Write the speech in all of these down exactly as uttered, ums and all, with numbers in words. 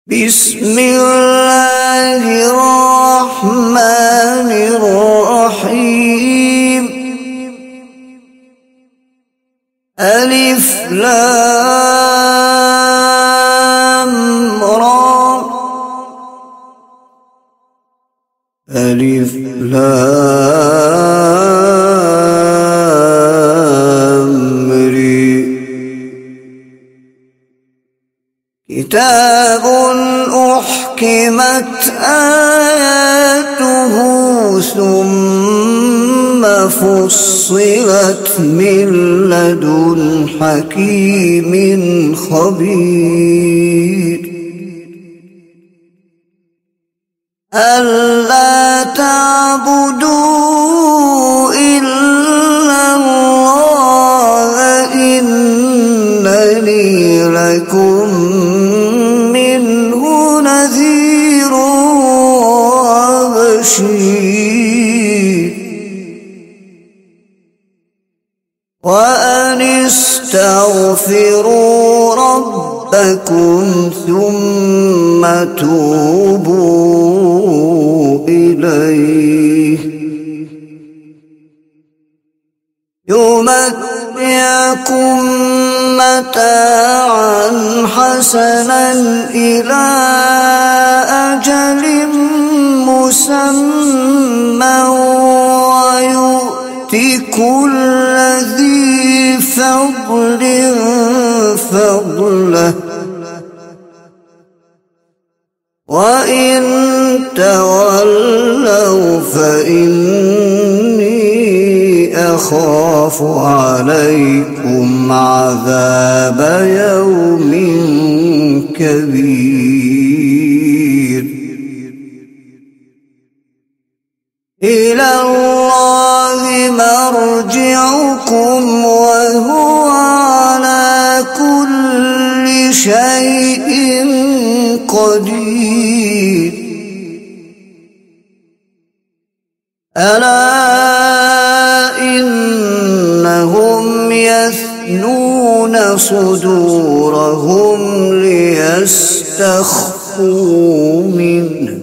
بسم الله الرحمن الرحيم. ألف لام را ألف لام ري. كتاب أحكمت آياته ثم فصلت من لدن حكيم خبير. ألا تعبدوا إلا الله إنني لكم منه نذير وبشير. وأن استغفروا ربكم ثم توبوا إليه يمتعكم متاعا حسنا إلى أجل مسمى ويؤت كل ذي فضل فضله. وإن تولوا فإني أخاف عليكم عذاب يوم كبير. إلى الله مرجعكم وهو على كل شيء قدير. ألا إنهم يثنون صدورهم ليستخفوا منه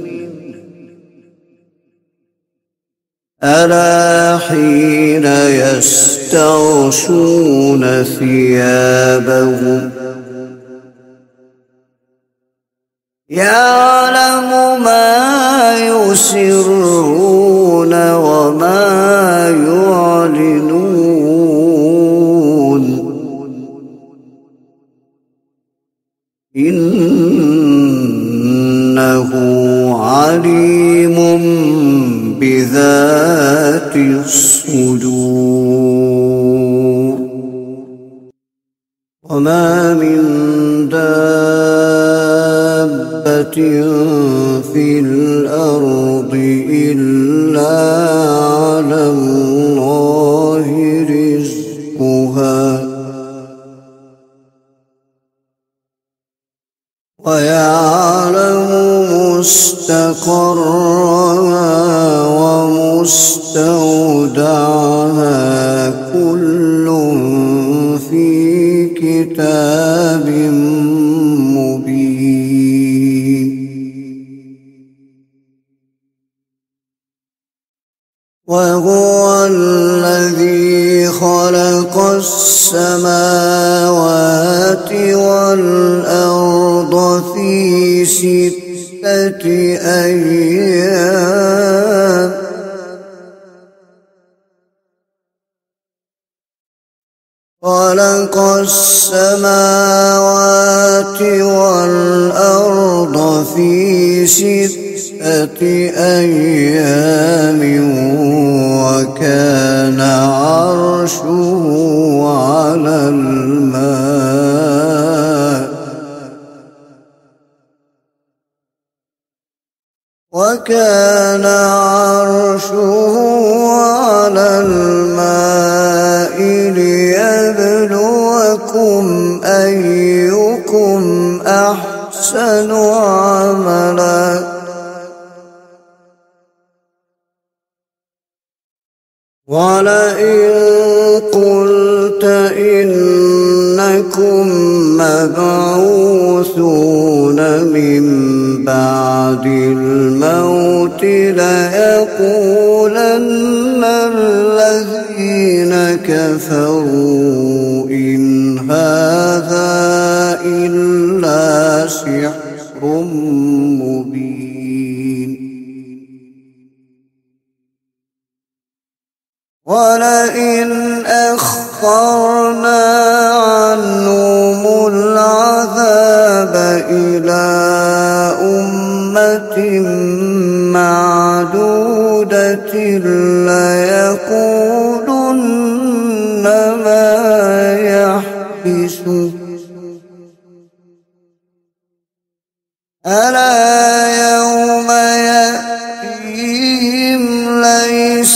ألا حين يستغشون ثيابهم يعلم ما يسرون وما يعلنون إنه عليم بذات الصدور. وما من دابة في الأرض إلا على الله رزقها ويعلم مستقرها ومستودعها كل في كتاب مبين. وهو الذي خلق السماوات والأرض في ستة أيام خلق السماوات والأرض في ستة أيام وكان عرشه على الماء وكان عرشه على الماء ليبلوكم أيكم أحسن عملا. ولئن قلت إنكم مبعوثون من من بعد الموت ليقولن الذين كفروا إن هذا إلا سحر مبين ولئن أخرنا عنهم العذاب إلى أمة معدودة ليقولن ما يحبسه ألا يوم يأتيهم ليس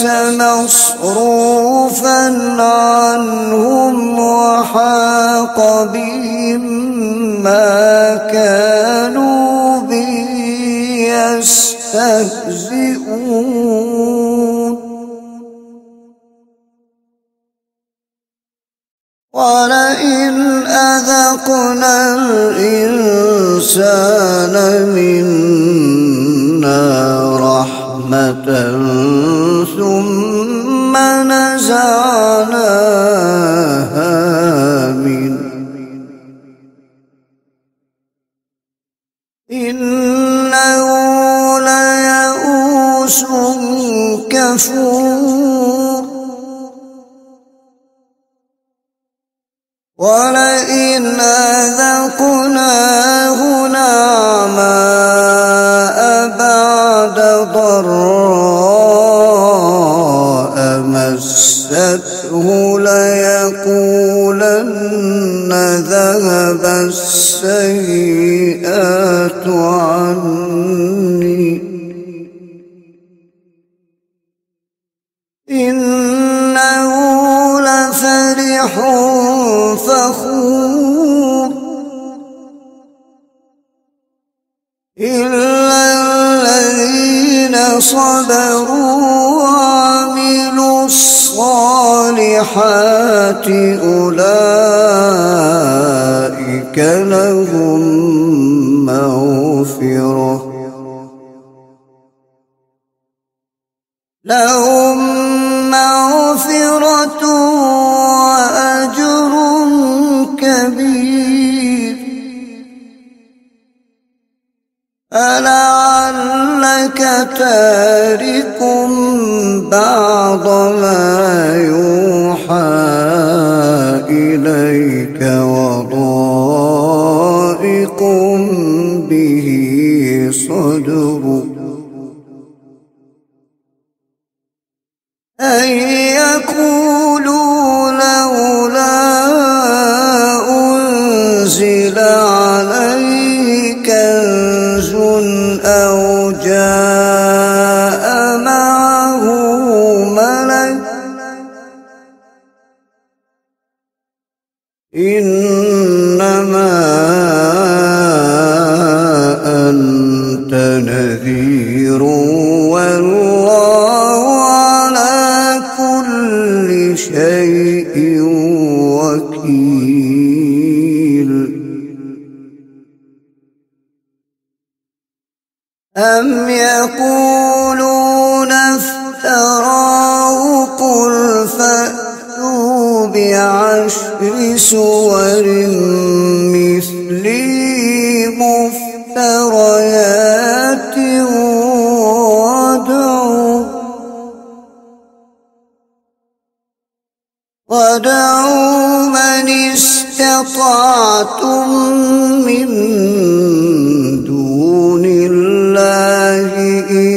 مصروفا عنهم وحاق بهم ما كانوا به يستهزئون ولئن أذقنا الإنسان منا رحمة ثم نزعناها منه إنه ليئوس كفور ولئن أذقناه نعماء بعد ضراء مسته ليقولن ذهب السيئات عني إنه لفرح فخور إلا الذين صبروا وعملوا الصالحات أولئك لهم مغفرة لهم مغفرة وأجر كبير ألعلك تارك بعض ما يوحى إليك وضائق به صدرك أن يقولوا لولا أنزل عليه كنز أو جاء معه ملك إنما أنت نذير والله على كل شيء وكيل أم يقولون افتراه قل فأتوا بعشر سور مثله مفتريات وادعوا وادعوا من استطعتم من دون الله إن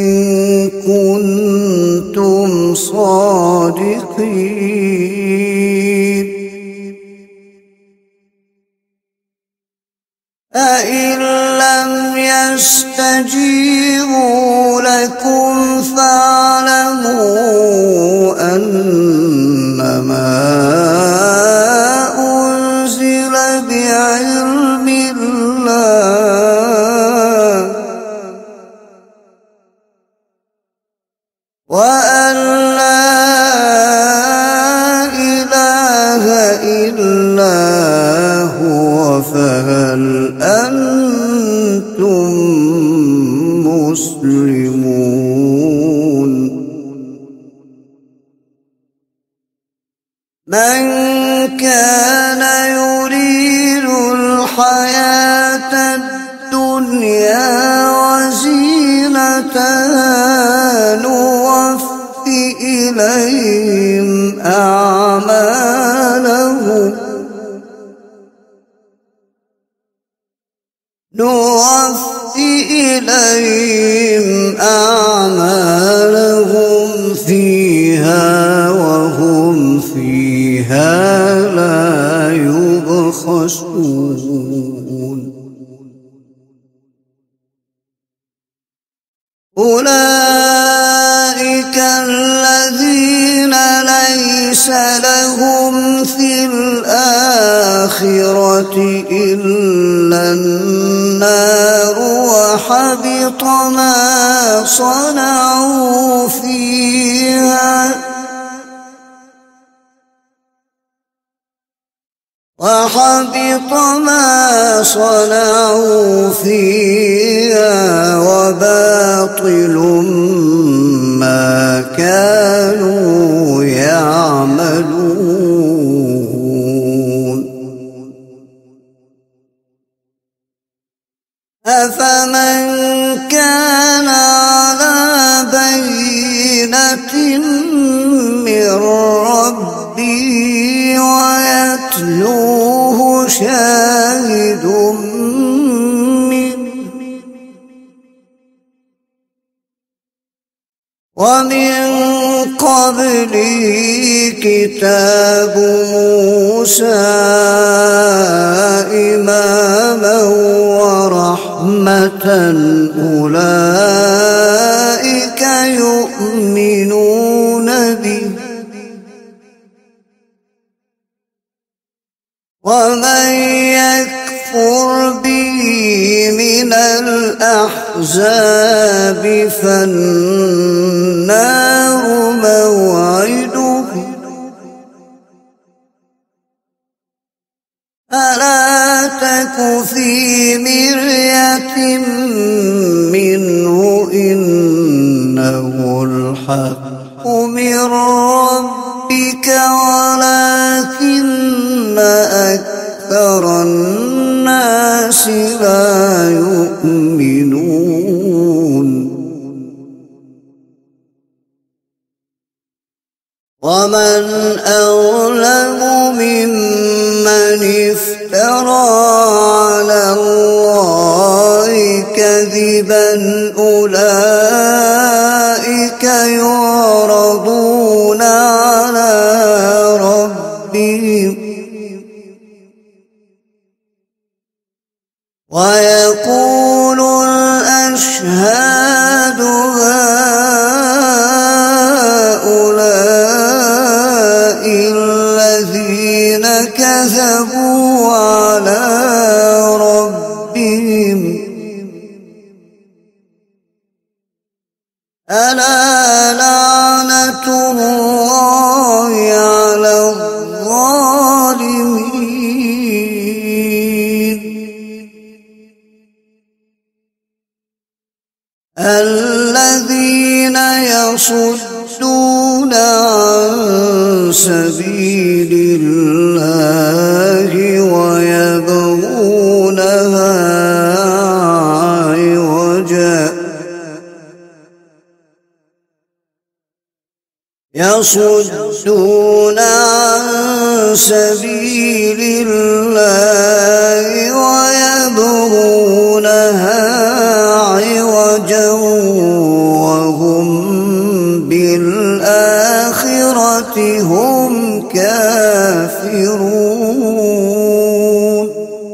كنتم صادقين فإن لم يستجيبوا لكم فاعلموا أنما أنزل بعلم الله وأن لا إله إلا هو فهل أنتم مسلمون من كان يريد الحياة الدنيا وزينتها نوفِ إليهم أعمالهم نوفِ إليهم أعمالهم فيها وهم فيها لا يبخسون أولئك الذين ليس لهم في الآخرة إلا النار وحبط ما صنعوا فيها وحبط ما صنعوا فيها وباطل ما كانوا يعملون أفمن كان على بينة من ربه ويتلوه شاهد منه ومن قبله كتاب موسى إماما ورحمة أولئك يؤمنون به ومن يكفر به من الأحزاب فالنار موعده فلا تك في مرية منه إنه الحق من ربك ولكن أكثر الناس لا يؤمنون ومن أظلم ممن افترى على الله كذبا أولئك يعرضون على ربهم ويقول الأشهاد هؤلاء الذين كذبوا على ربهم ألا لعنة الله على الظالمين الذين يصدون عن سبيل الله ويبغونها عوجا يصدون عن سبيل الله ويبغونها عوجا وهم بالآخرة هم كافرون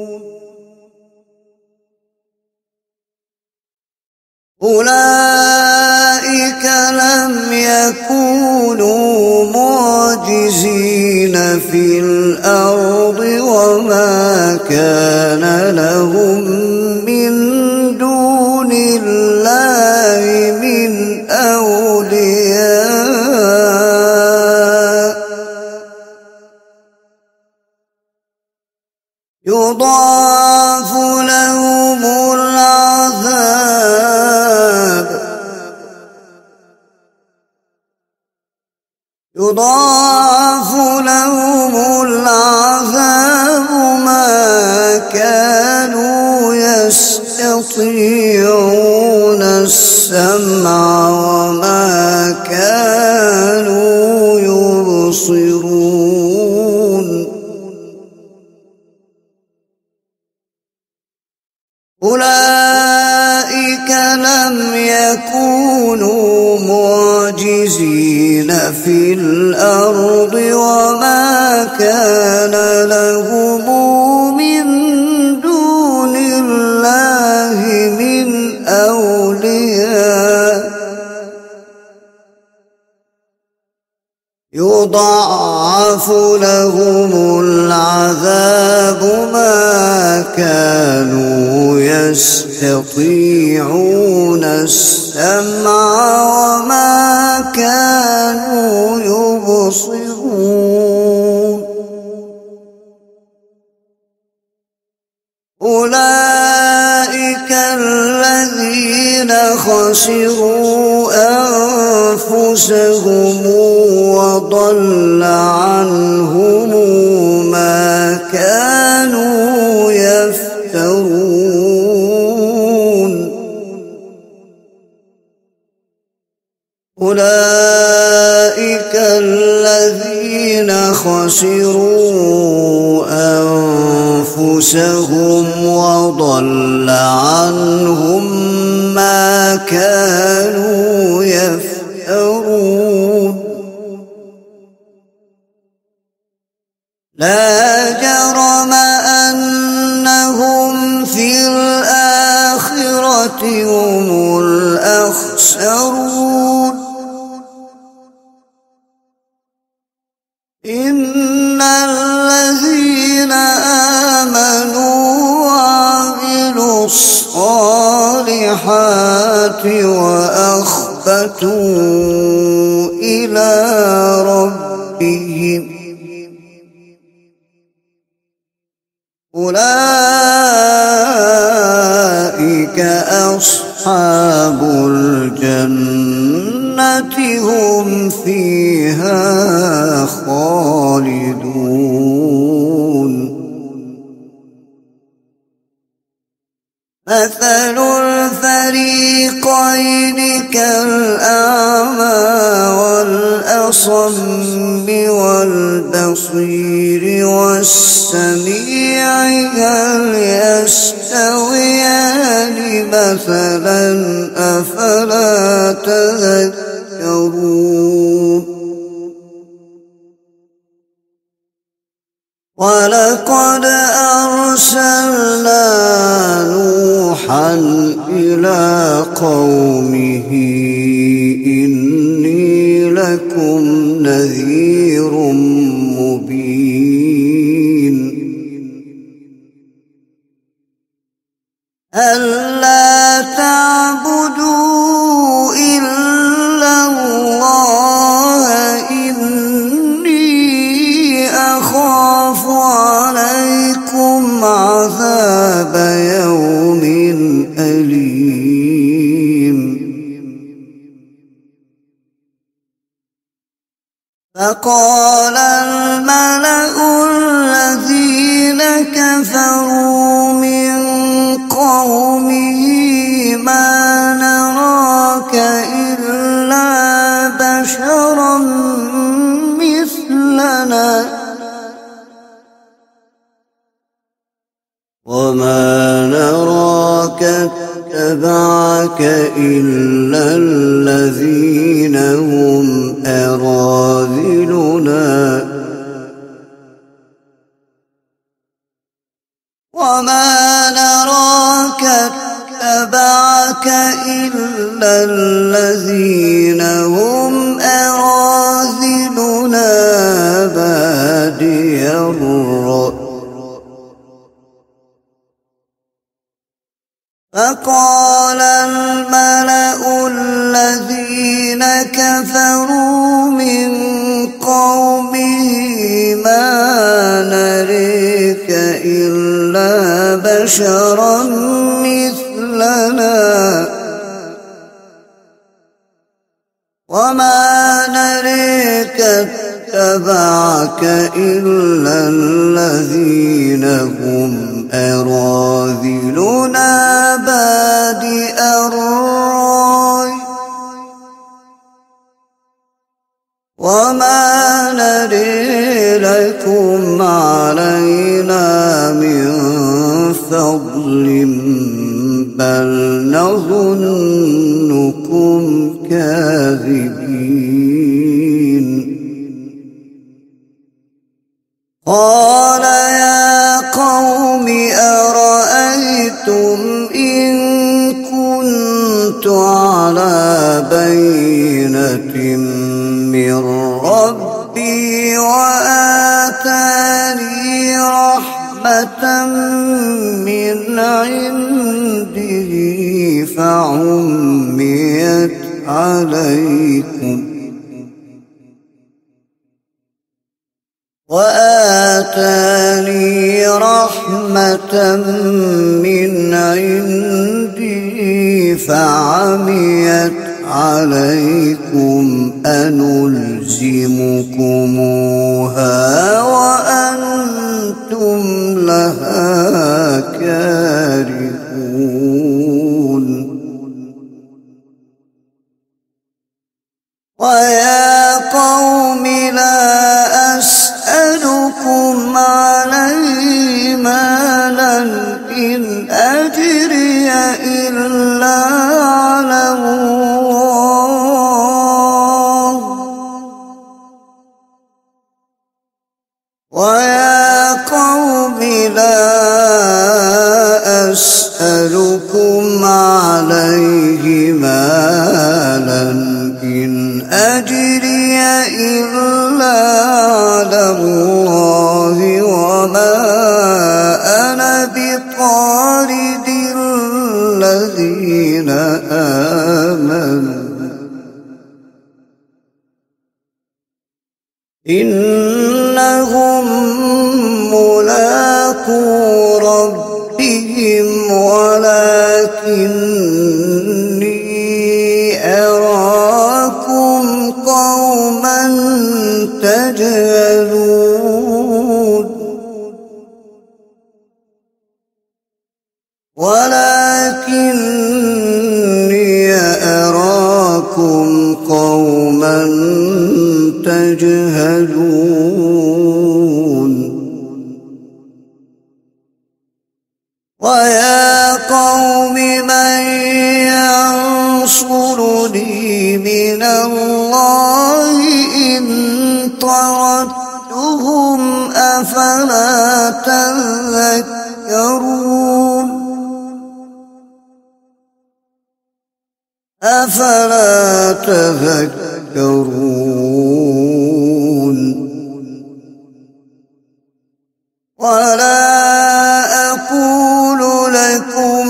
أولئك لم يكونوا معجزين في الأرض وما كان لهم من دون الله من أولياء يضاعف لهم العذاب يضاعف لهم العذاب ما كانوا يستطيعون السمع وما كانوا يبصرون أولئك لم يكونوا معجزين في الأرض وما كان لهم من دون الله من أولياء يضاعف لهم العذاب ما كانوا يستطيعون السمع وما كانوا يبصرون أولئك الذين خسروا أنفسهم وضل عنهم ما كانوا يفترون أولئك الذين خسروا أنفسهم وضل عنهم ما كانوا يفترون لا جرم أنهم في الآخرة هم الأخسرون إن الذين آمنوا وعملوا الصالحات وأخبتوا إلى ربهم أولئك أصحاب الجنة هم فيها خالدون مثل الفريقين كالأعمى والأصم والبصير والسميع هل يستويان مثلا أفلا تذكرون ولقد أرسلنا نوحا إلى قومه إني لكم نذير مبين ألا تعبدوا إلا الله إني أخاف عليكم عذاب يوم أليم فقال الملأ الذين كفروا من قومه ما نراك إلا بشرا مثلنا وما نراك اتبعك إلا الذين هم أراذلنا وما نراك اتبعك إلا الذين هم أراذلنا بادي الرأي فقال الملأ الذين كفروا من قومه ما نريك إلا بشرا مثلنا وما نريك معك إلا الذين هم أراذلنا بادئ الرأي وما ندري لكم علينا من فضل بل نظنكم كاذبين. قال يا قوم أرأيتم إن كنت على بينة من ربي وآتاني رحمة من عنده فعميت عليكم وآتاني رحمة من عنده فعميت عليكم أنلزمكموها وأنتم لها كارهون. ويا قوم لا أسألكم عليه مالا إن أجري إلا على الله ويا قوم لا أسألكم عليه مالا إن أجري إلا على الله وما أنا بطارد الذين آمنوا إنهم ملاقو ربهم ولكني أراكم قوما تجهلون ولكني أراكم قوما تجهلون. ويا قوم من ينصرني من الله إن طردتهم أفلا تذكرون أفلا تذكرون. ولا أقول لكم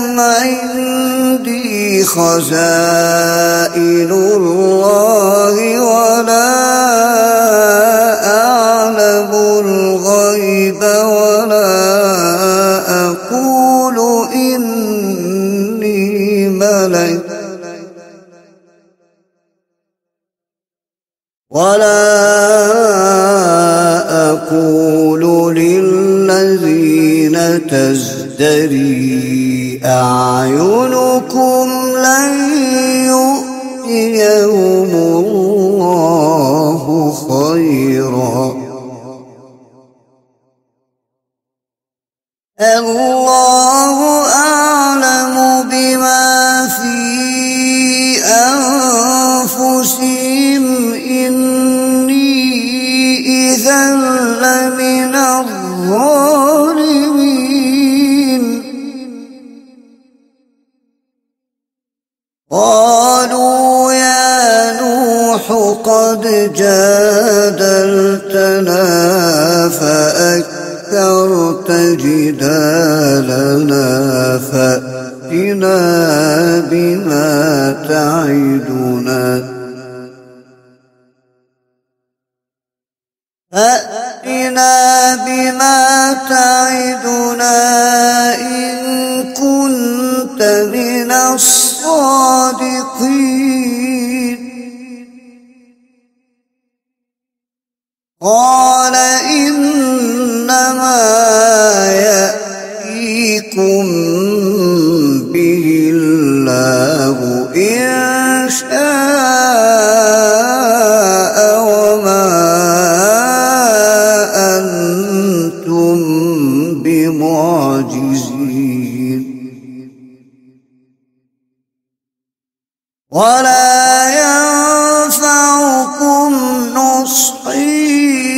عندي خزائن الله ولا أعلم الغيب ولا أقول إني ملك ولا أقول للذين تزدري أعينكم لن يؤتيهم الله خيرا الله أعلم بما في أنفسهم إني إذا لمن الظالمين. قالوا يا نوح قد جادلتنا فأكثرت جدالنا فأتنا بما تعدنا فأتنا بما تعدنا إن كنت من الصادقين. قال الله إن شاء وما أنتم بمعجزين ولا ينفعكم نصحي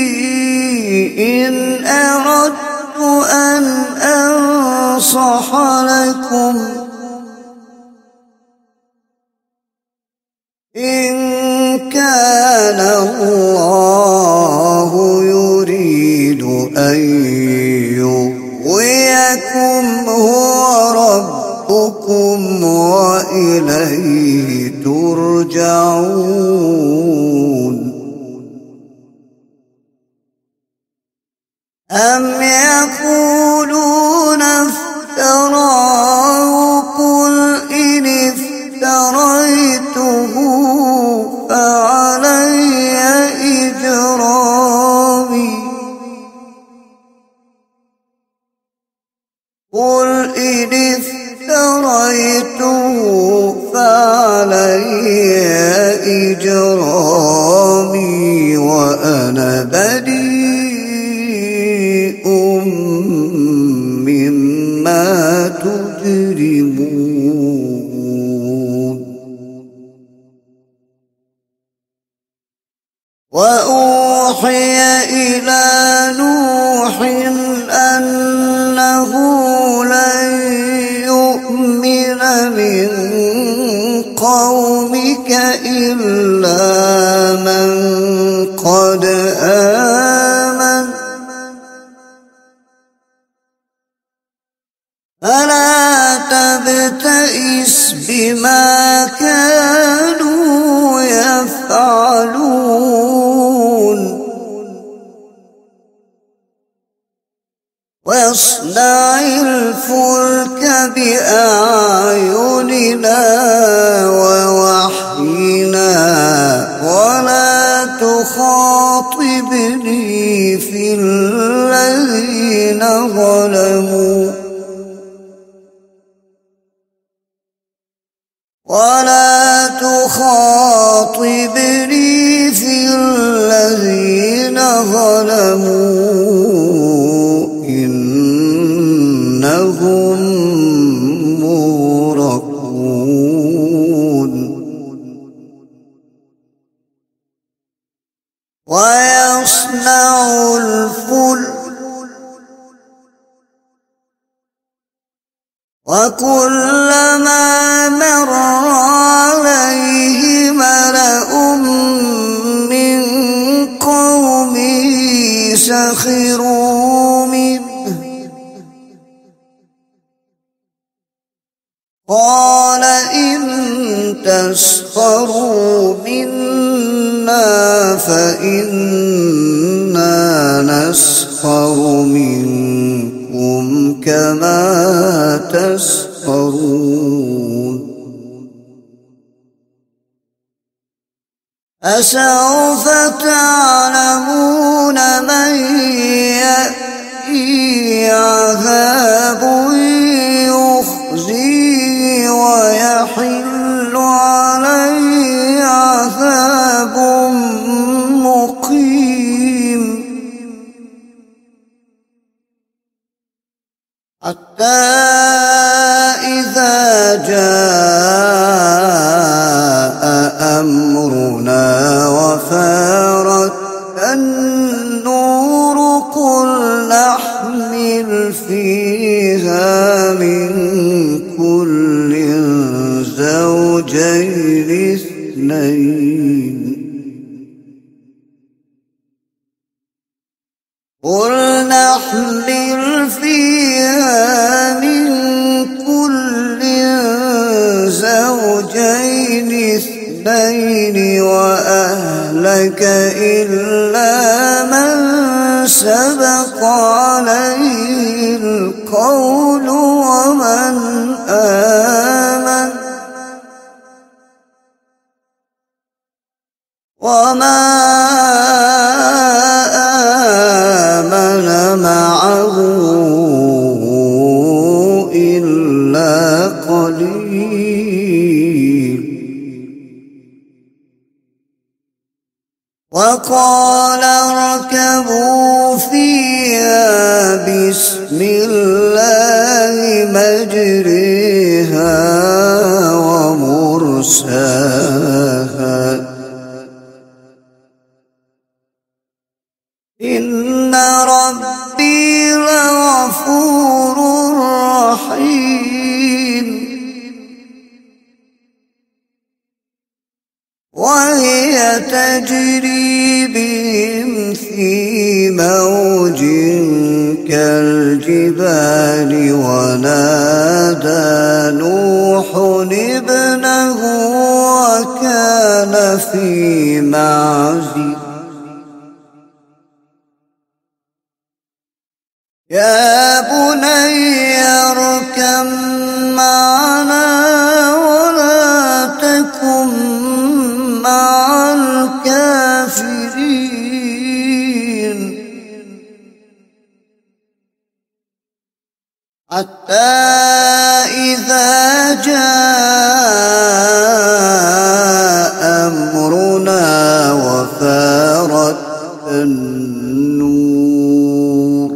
إن أردت أن أنصح لكم إن كان الله يريد أن يغويكم هو ربكم وإليه ترجعون أم يقولون افتراه قل إن افتريته فعلي إجرامي قل إن افتريته فعلي إجرامي وأنا بريء مما تجرمون وأوحي إلى نوح أنه لن يؤمن من قومك إلا من قد آمن فلا تبتئس بما كانوا يفعلون واصنع الفلك بأعيننا ووحينا ولا تخاطبني في الذين ظلموا ولا تخاطبني في الذين ظلموا إنهم مغرقون ويصنع الفلك وكلما مر عليه ملأ من قومه سخروا منه قال إن تسخروا منا فإنا نسخر منكم كما تسخرون فسوف تعلمون من يأتيه عذاب يخزيه ويحل عليه عذاب مقيم حتى إذا جاء أمرنا وفارت النور قل نحمل فيها من كل زوجين اثنين قل نحمل فيها من كل زوجين اثنين وأهلك إلا من سبق عليه القول ومن آمن وما آمن معه إلا قليل وقال اركبوا فيها بسم الله مجريها ومرساها إن ربي لغفور رحيم. وهي تجري بهم في موج كالجبال ونادى نوح ابنه وكان في معزل يا بني اركب معنا ولا تكن مع الكافرين حتى إذا جاء أمرنا وفارت النور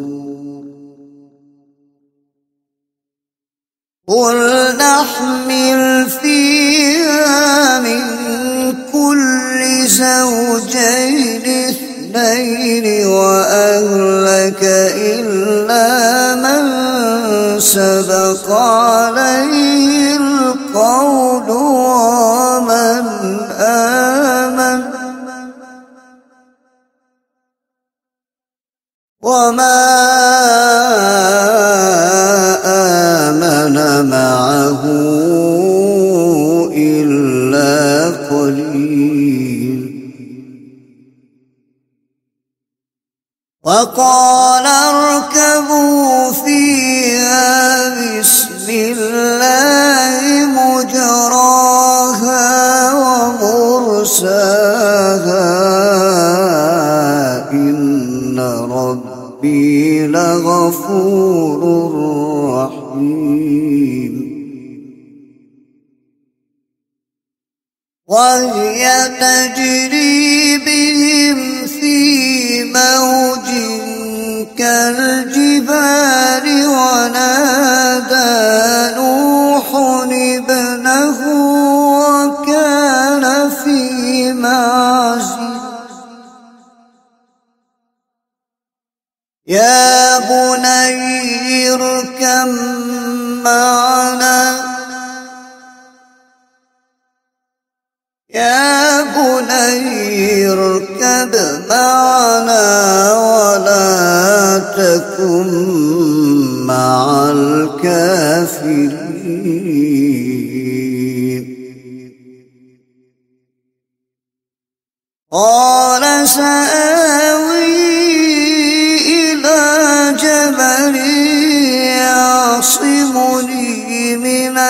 قل نحمل فيها من كل زوجين اثنين وأهلك إلا من سبق عليه القول ومن آمن وما آمن معه إلا قليل. وقال اركبوا فيها بسم الله مجراها ومرساها إن ربي لغفور رحيم. وهي تجري بهم في موج كالجبال ونادى نوح ابنه وكان في معزل يا بني اركب معنا يا بني اركب معنا ولا تكن مع الكافرين. قال سآوي إلى جبل يعصمني من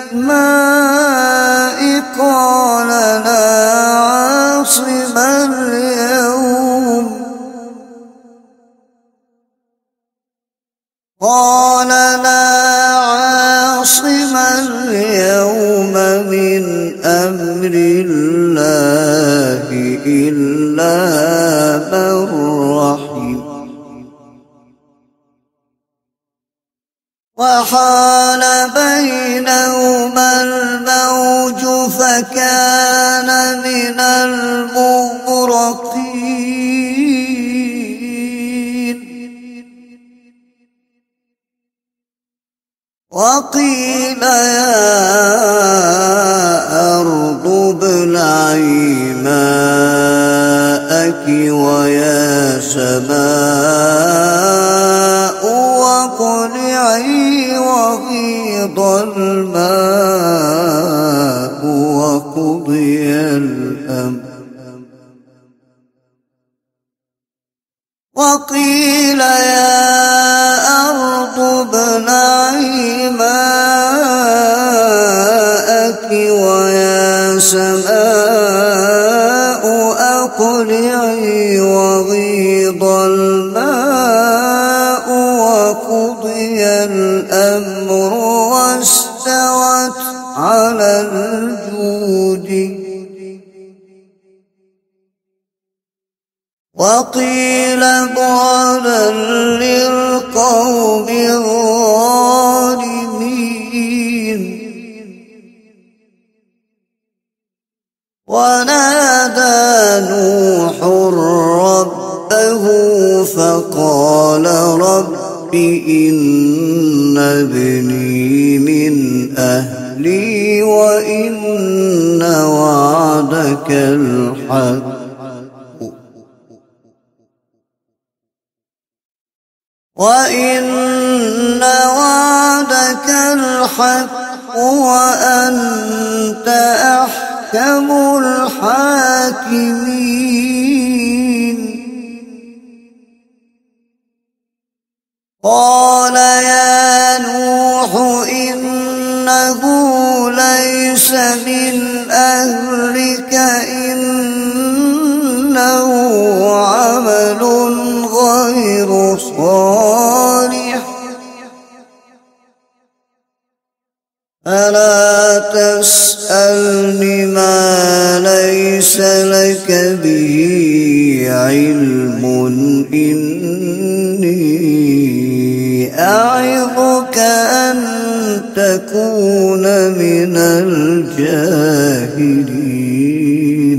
الماء قال لا عاصم اليوم قال لا عاصم اليوم من أمر الله إلا من رحم وحال بينهما الموج فكان من المغرقين. وقيل يا أرض ابلعي ماءك ويا سماء واقلعي وغيض الماء وقضي الأمر وقيل يا أرض ابلعي ماءك ويا سماء أقلعي وغيض الماء وقضي الأمر واستوت على الجود وقيل بعدا للقوم الظالمين. ونادى نوح ربه فقال رب إن ابني من أهلي وإن وعدك الحق وإن وعدك الحق وأنت أحكم الحاكمين. قال يا نوح إنه ليس من أهلك إنه عمل غير صالح فلا تسألني ما ليس لك به علم إني أعظك أن تكون من الجاهلين.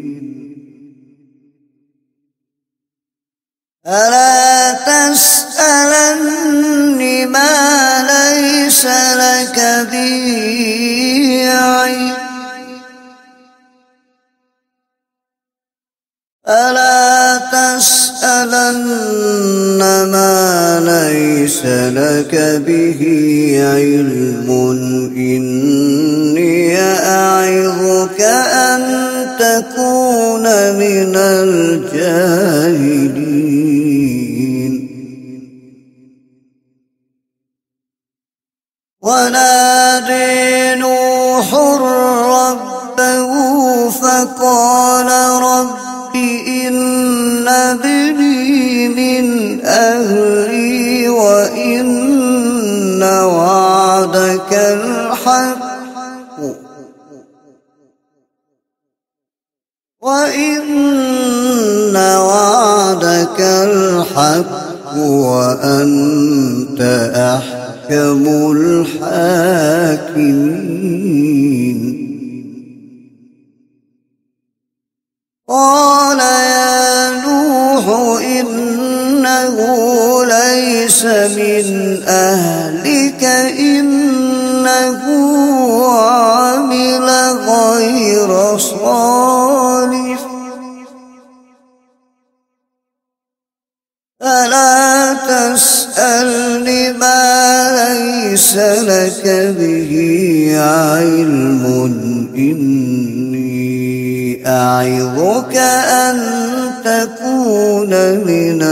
فلا تسألني ما ليس لك به علم فلا تسألن ما ليس لك به علم إني أعظك أن تكون من الجاهلين. ونادى نوح ربه فقال رب إن ابني من أهلي وإن وعدك الحق وإن وعدك الحق وأنت أحكم الحاكمين. قال يا نوح إنه ليس من أهلك إنه عمل غير صالح فلا تسألني ما ليس لك به علم إني أعظك أن تكون من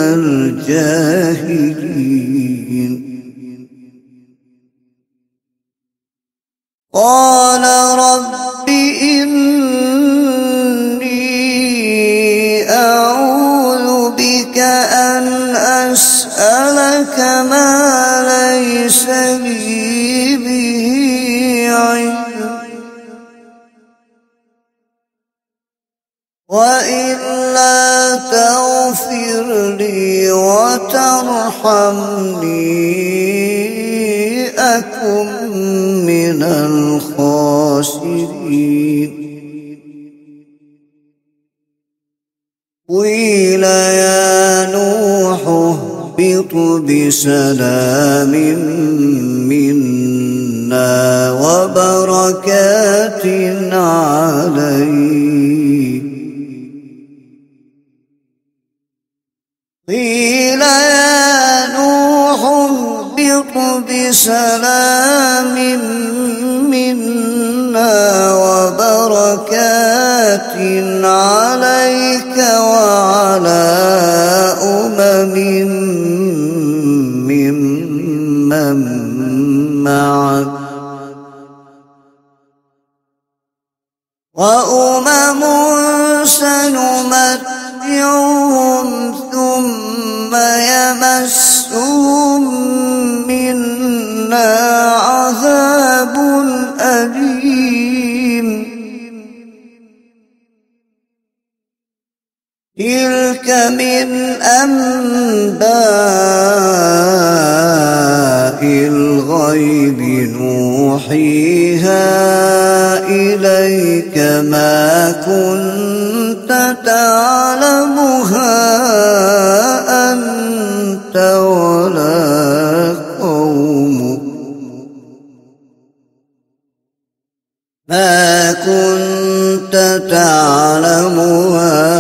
الجاهلين. قال رب إني أعوذ بك أن أسألك ما ليس لي به علم وإلا تغفر لي وترحمني أكن من الخاسرين. قيل يا نوح اهبط بسلام منا وبركات عليك. قيل يا نوح اهبط بسلام منا وبركات عليك وعلى أمم ممن معك وأمم سنمتعهم ثم يمسهم منا عذاب أليم. تلك تلك من أنباء الغيب نوحيها إليك ما كنت تعلمها أنت ولا قومك ما كنت تعلمها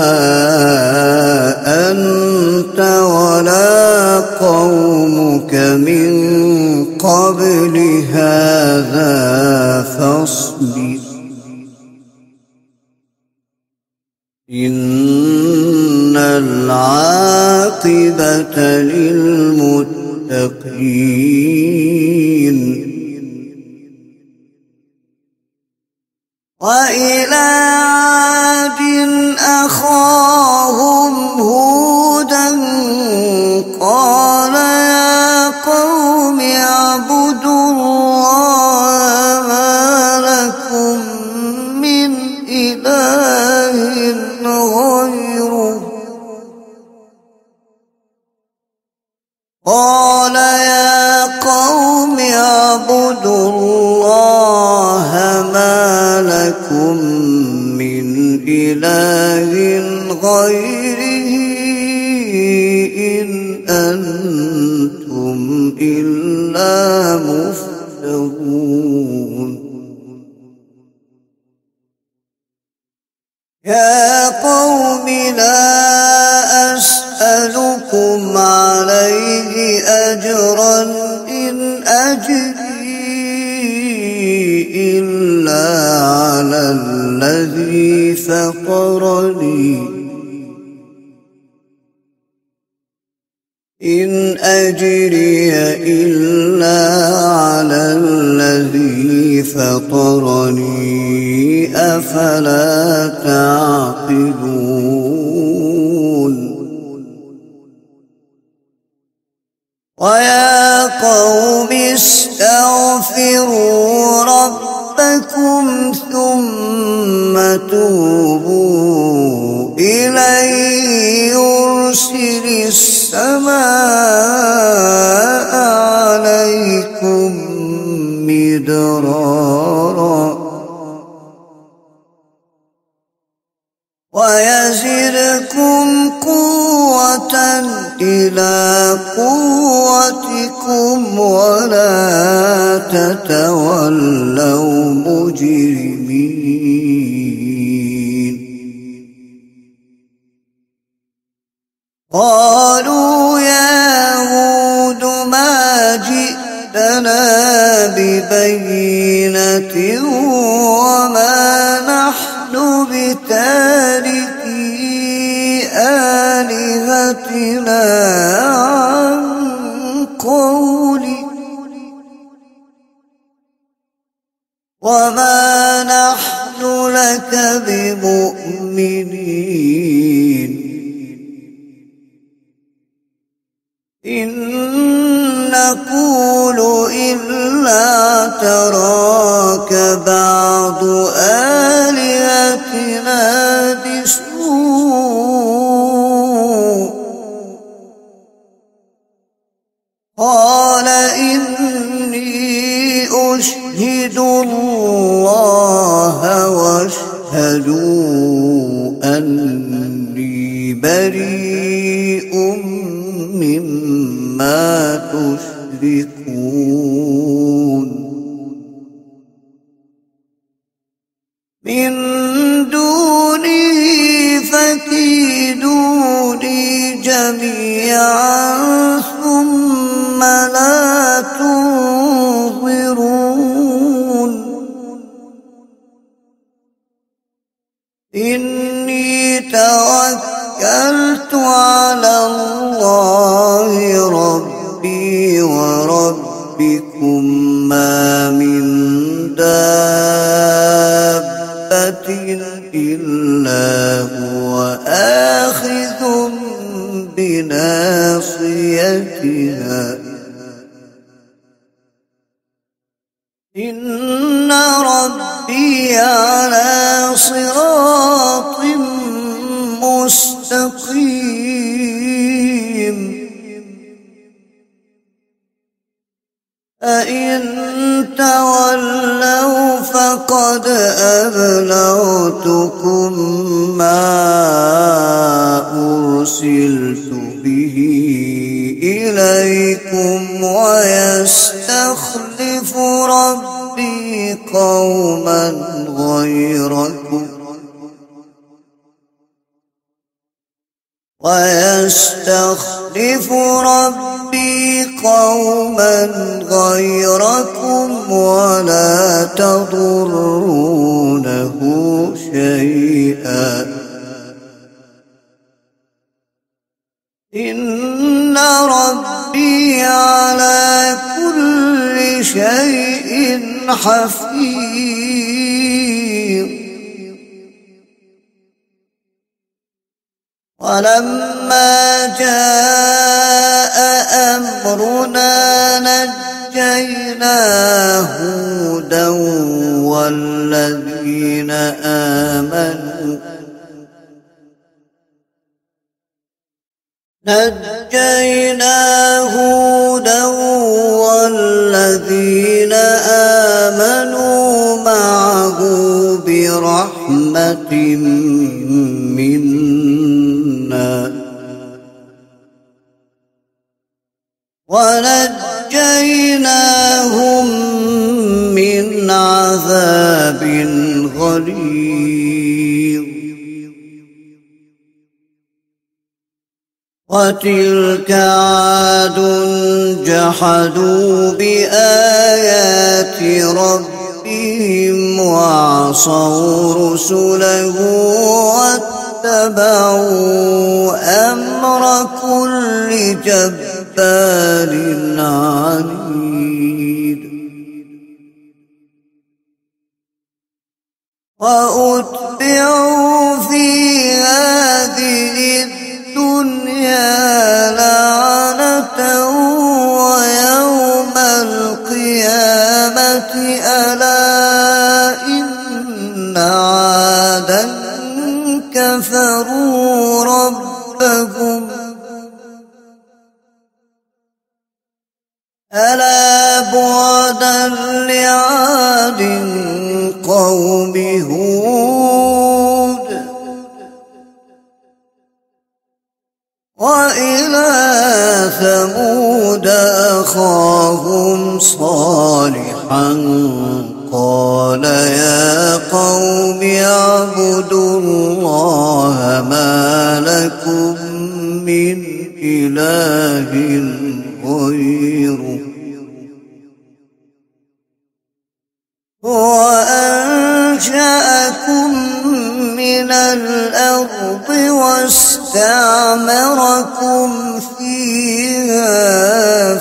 أنت ولا قومك من قبل هذا فاصبر إن العاقبة للمتقين. وإلى عاد أخاهم هودا قال يا قوم اعبدوا الله ما لكم من إله غيره قال يا قوم اعبدوا الله ما لكم من إله غيره إن أنتم إلا مفترون. يا قوم لا أسألكم عليه أجرا إن أجري إلا على الذي فطرني إن أجري إلا على الذي فطرني أفلا تعقلون. ويا قوم استغفروا ربكم ثم توبوا إليه يرسل السماء عليكم مدرارا ويزدكم قوة إلى قوتكم ولا تتولوا مجرمين. قالوا يا هود ما جئتنا ببينة وما نحن بتاركي آلهتنا عن قولك وما نحن لك بمؤمنين إن نقول إلا تراك بعض آلهتنا بسوء قال إني أشهد الله واشهدوا أني بريء مما تشركون من دونه فكيدوني جميعا ثم لا تنظرون. إني توكلت على الله ربي وربكم ما من دابة إلا هو آخذ بناصيتها إن ربي على صراط مستقيم. أبلغتكم ما أرسلت به إليكم ويستخلف ربي قوما غيركم ويستخلف ربي قوما غيركم ولا تضرونه شيئا إن ربي على كل شيء حفيظ. ولما جاء أمرنا نجينا هودا والذين آمنوا نجينا هودا والذين آمنوا معه برحمة منا ونجيناهم من عذاب غليظ. وتلك عاد جحدوا بآيات ربهم وعصوا رسله واتبعوا أمر كل جبار عنيد. وأتبعوا في هذه الدنيا لعنة ويوم القيامة ألا إن عادا كفروا ربهم ألا بعدا لعاد قوم هود. وإلى ثمود أخاهم صالحا قال يا قوم اعبدوا الله ما لكم من إله غيره هو أنشأكم من الأرض واستعمركم فيها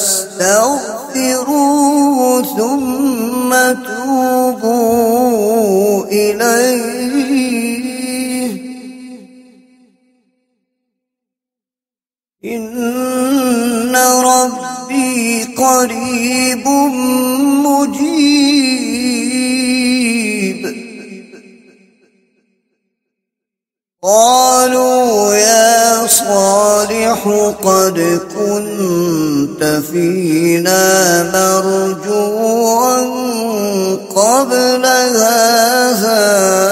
فاستغفروه ثم توبوا إليه إن ربي قريب مجيب. قالوا يا صالح قد كنت فينا مرجوا قبل هذا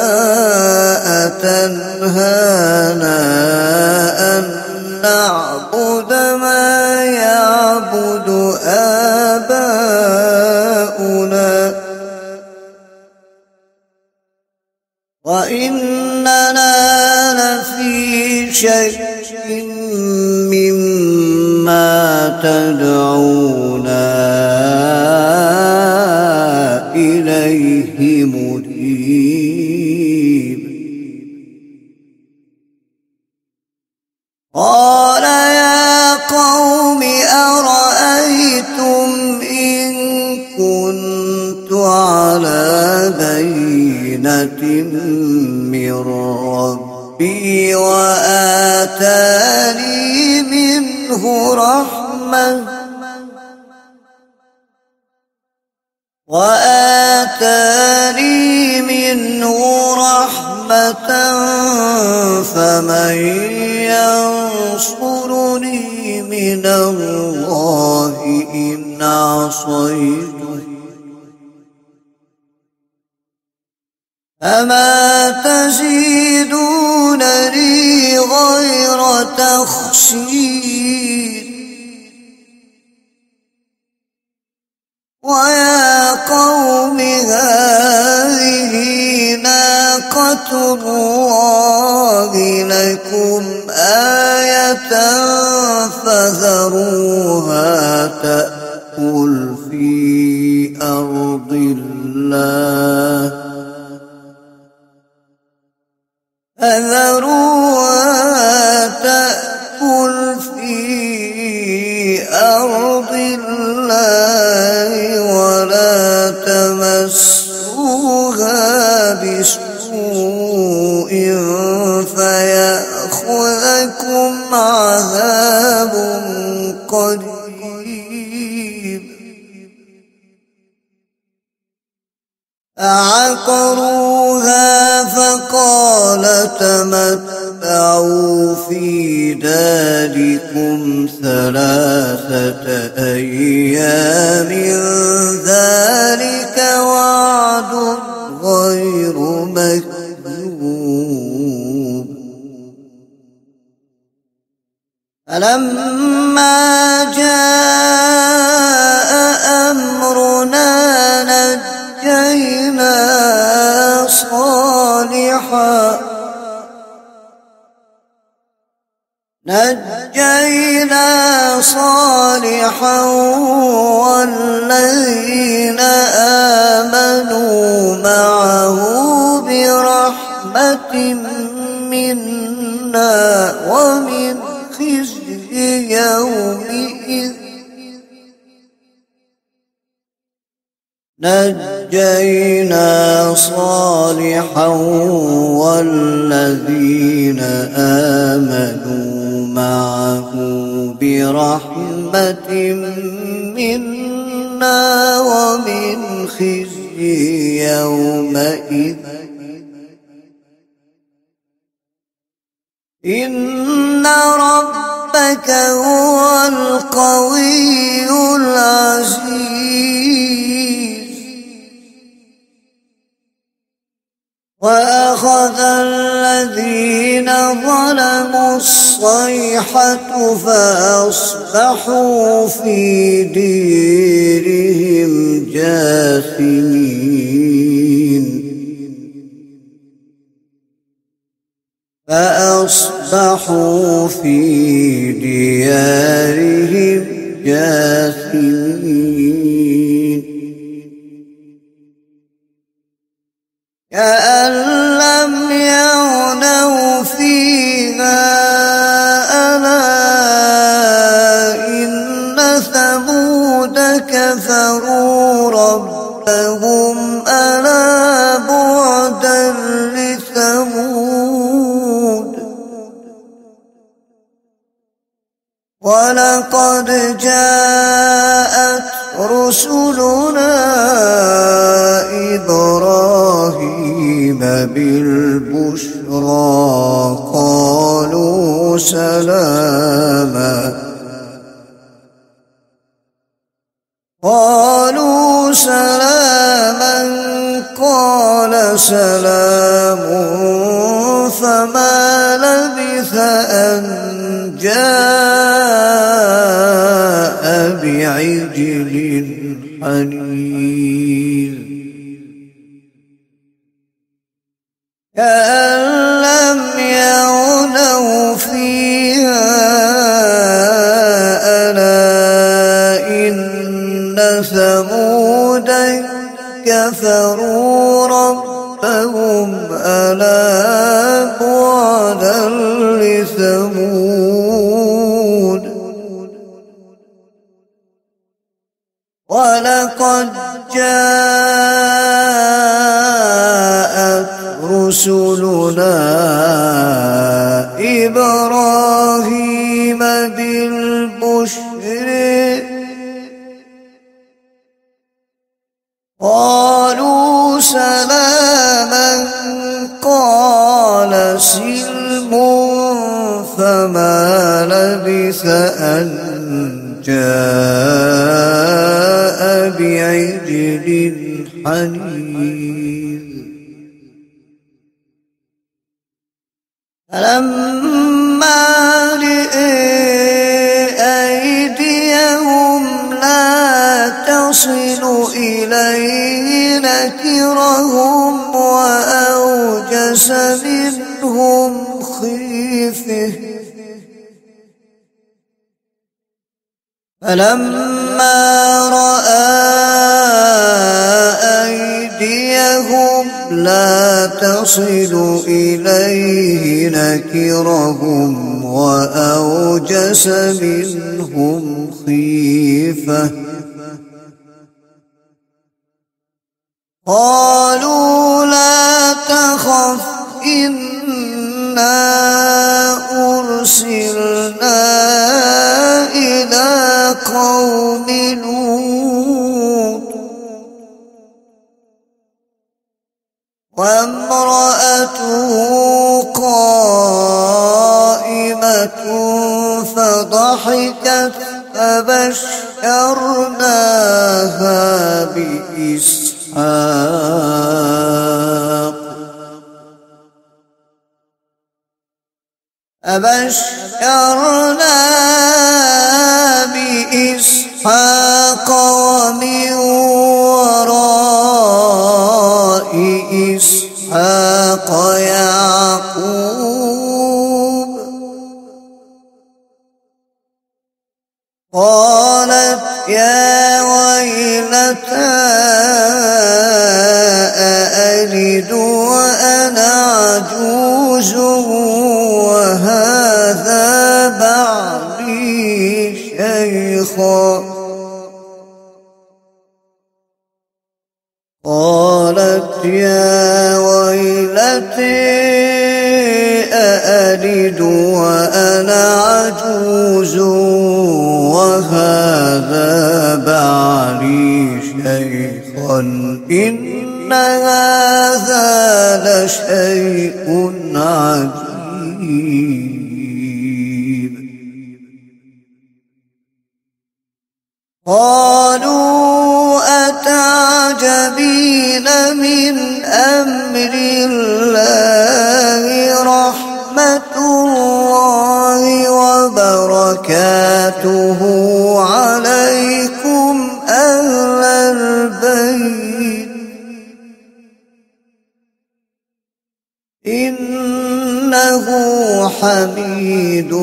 أتنهانا أن نعبد ما يعبد آباؤنا وإننا لفي شك مما تدعونا إليه مريب. قال يا قوم أرأيتم إن كنت على بينة من ربي وآتاني منه رحمة وآتاني منه رحمة فمن ينصرني من الله إن عصيته أما تزيدونني غير تخسير ويا قوم هذه ناقة الله لكم آية فذروها تأكل في أرض الله فذروها تأكل في أرض الله ولا تمسوها بسوء فيأخذكم عذاب قريب فعقروها فقال تمتعوا في داركم ثلاثة أيام ذلك وعد غير مكذوب فلما جاء أمرنا نجينا صالحا نجينا صالحا والذين آمنوا معه برحمة منا ومن خزي يومئذ نجينا صالحا والذين آمنوا معه برحمة منا ومن خزي يومئذ إن ربك هو القوي العزيز وأخذ الذين ظلموا الصيحة فأصبحوا في ديرهم جاثمين فأصبحوا في ديارهم جاثمين كأن لم يغنوا فيها ألا إن ثمود كفروا ربهم ألا بعدا لثمود ولقد جاءت رسلنا إبراهيم بالبشرى قالوا سلاما قالوا سلاما قال سلام فما لبث أن جاء بعجل حنيذ كأن لم يغنوا فيها ألا إن ثمود كفروا ربهم ألا بعدا لثمود ولقد جاءت رسلنا إبراهيم بالبشر قالوا سلاما قال سلم فما لبث أن جاء بعجل حنيذ فلما رأى أيديهم لا تصل إليه نكرهم وأوجس منهم خيفة فلما رأى أيديهم لا تصل إليه نكرهم وأوجس منهم خيفة قالوا لا تخف إنا أرسلنا إلى قوم لوط وامرأته قائمة فضحكت فبشرناها بإسحاق فبشرناها بإسحاق ومن وراء إسحاق يعقوب قالت يا ويلتى أألد وأنا عجوز وهذا بعلي شيخا قالت يا ويلتي أألد وأنا عجوز وهذا بعلي شيخا إن هذا لشيء عجيب قالوا أتعجبين من أمر الله رحمة الله وبركاته عليكم أهل البيت إنه حميد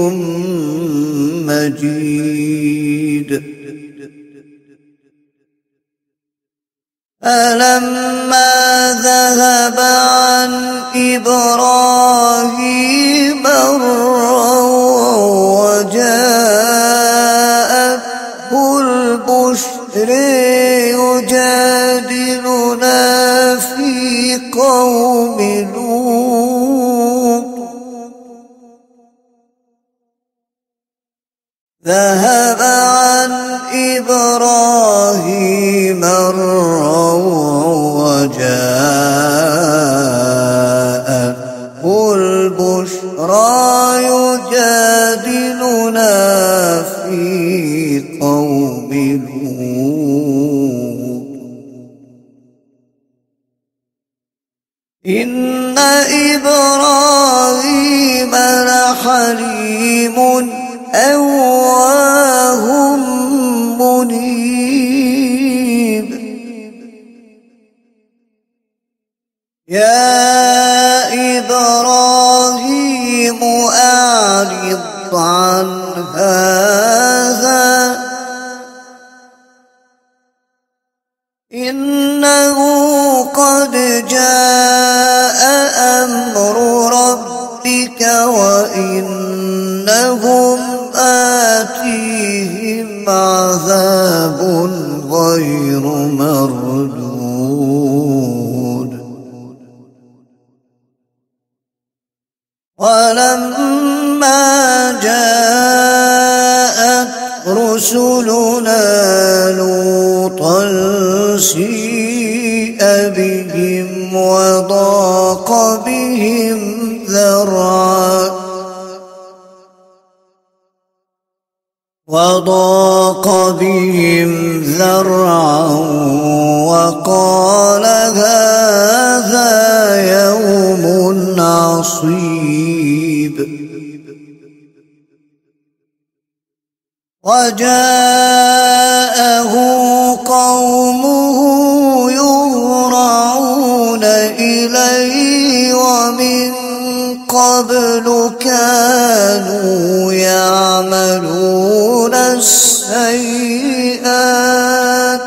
مجيد فلما ذهب عن إبراهيم الروع وجاءته البشر يجادلنا في قوم لوط ذهب عن إبراهيم الروع وجاءته البشرى يجادلنا في قوم لوط إن إبراهيم لحليم أواه منيب يا إبراهيم أعرض عن هذا إنه قد جاء أمر ربك وإنهم آتيهم عذاب غير مردود ولما جاءت رسلنا لوطا سيء بهم وضاق بهم ذرعا وضاق بهم ذرعا وقال هذا يوم عصيب وجاءه قومه يهرعون إليه ومن قبل كانوا يعملون السيئات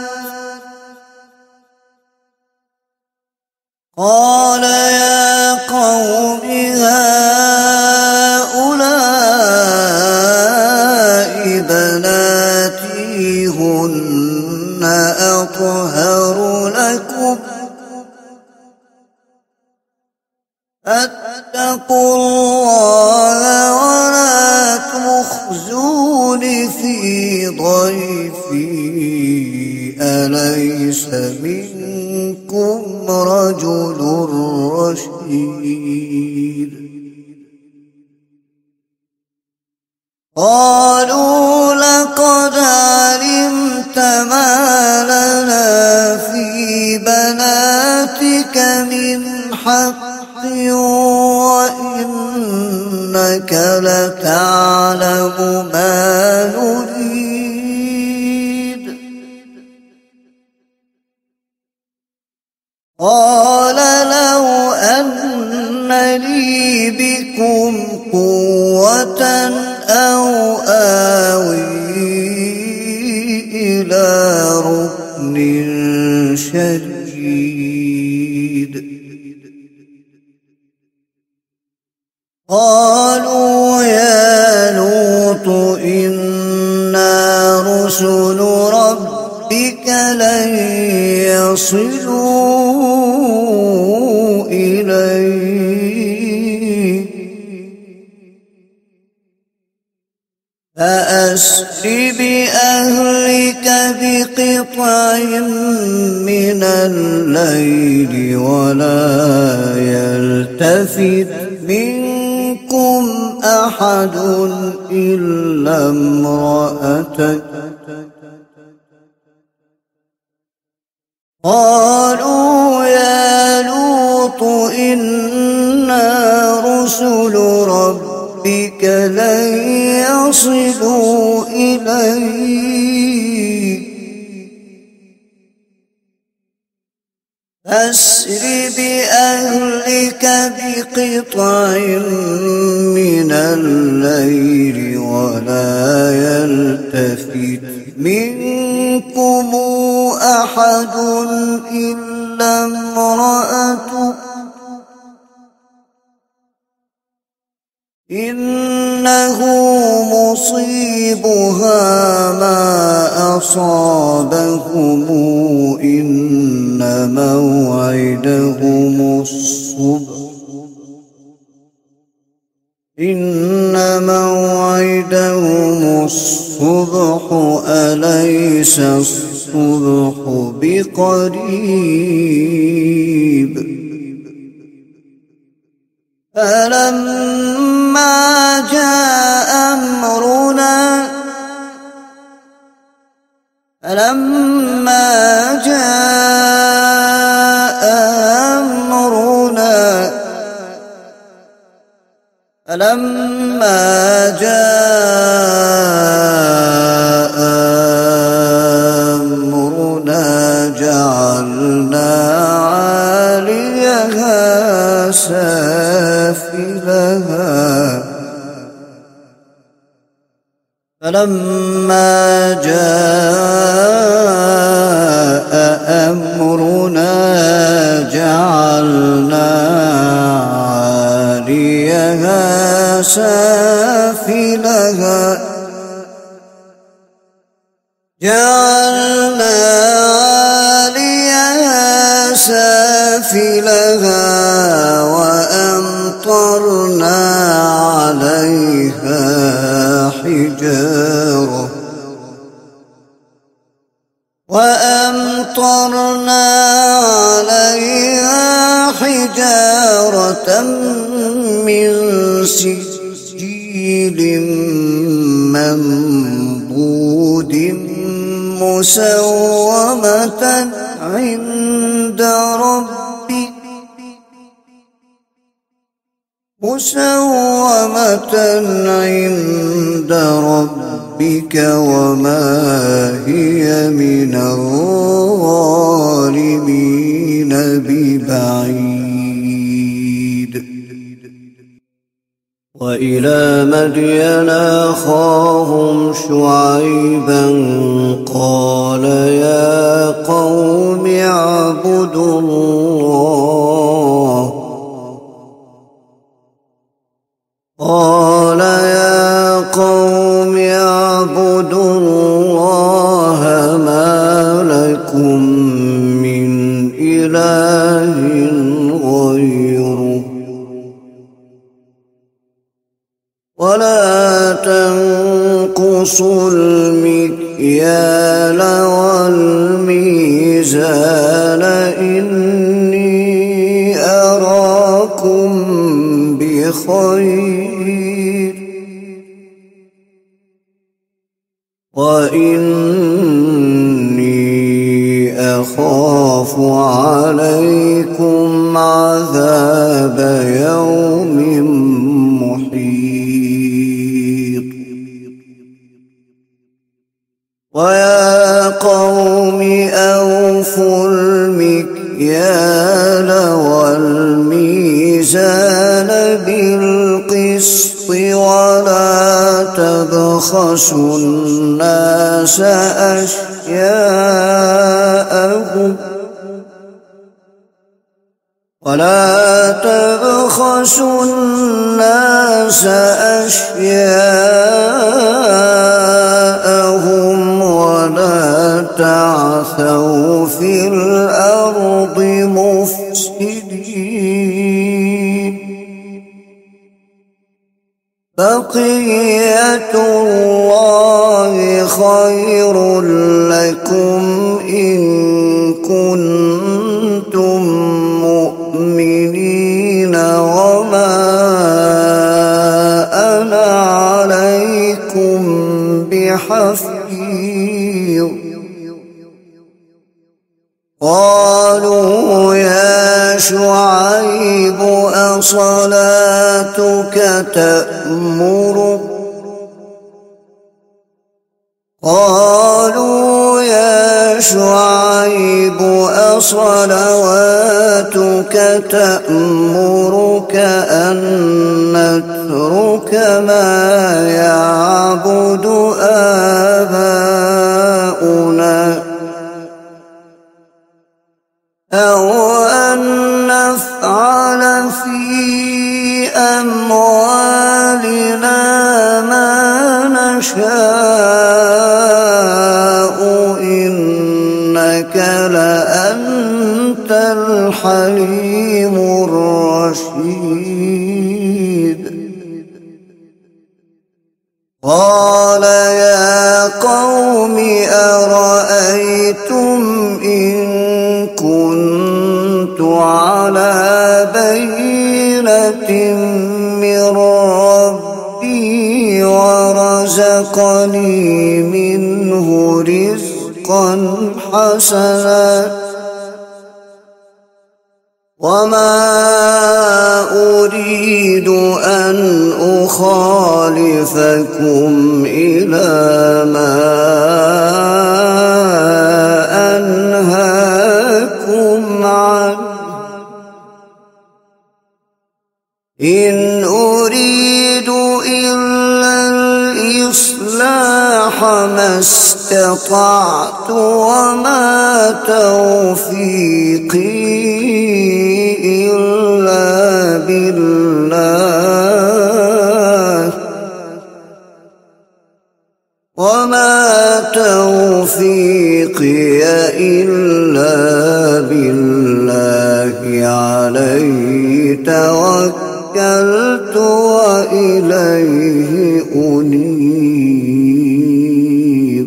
قال يا قوم هؤلاء بناتي هن أطهر لكم فاتقوا الله ولا تخزون في ضيفي أليس منكم رجل رشيد قالوا لقد علمت ما لنا في بناتك من حق وإنك لتعلم ما نريد قال لو أن لي بكم قوة أو آوي إلى ركن شديد قالوا يا لوط إنا رسل ربك لن يصلوا إليك فأسر بأهلك بقطع من الليل ولا يلتفت منكم أحد إلا امرأتك قالوا يا لوط إنا رسل ربك لن يصلوا إليك فأسر بأهلك بقطع من الليل ولا يلتفت منكم أحد إلا امرأتك إنه مصيبها ما أصابهم إن موعدهم الصبح إن موعدهم الصبح أليس الصبح بقريب فلما جاء أمرنا فلما جاء أمرنا فلما جاء أمرنا جعلنا عاليها سافلها فلما جاء أمرنا جعلنا عاليها سافلها جعلنا عاليها سافلها وأمطرنا عليها حجارة وأمطرنا عليها حجارة من سجيل منضود مسومة عند ربك مسومة عند ربك ربك وما هي من الظالمين ببعيد. وإلى مدين أخاهم شعيبا قال يا قوم اعبدوا الله قال يا قوم اعبدوا الله ما لكم من إله غيره ولا تنقصوا المكيال والميزان إني أراكم بخير وإني أخاف عليكم عذاب يوم محيط. ويا قوم أوفوا المكيال والميزان بالقسط ولا تبخسوا الناس أشياءهم ولا تبخسوا الناس أشياءهم ولا تعثوا في الأرض مفسدين. بقية الله خير لكم إن كنتم مؤمنين وما أنا عليكم بحفيظ. قالوا يا شعيب أصلاتك تأمرك قالوا يا شعيب أصلواتك تأمرك أن نترك ما يعبد آباؤنا أو أن نفعل في أموالنا ما نشاء إنك لأنت الحليم الرشيد. قال يا قوم أرأيتم إن كنت على بينة من ربي ورزقني منه رزقا حسنا وما أريد أن أخالفكم إلى ما أنهاكم عنه إن أريد إلا الإصلاح ما استطعت وما توفيقي إلا بالله وما توفيقي إلا بالله عليه توكلت وإليه أنيب.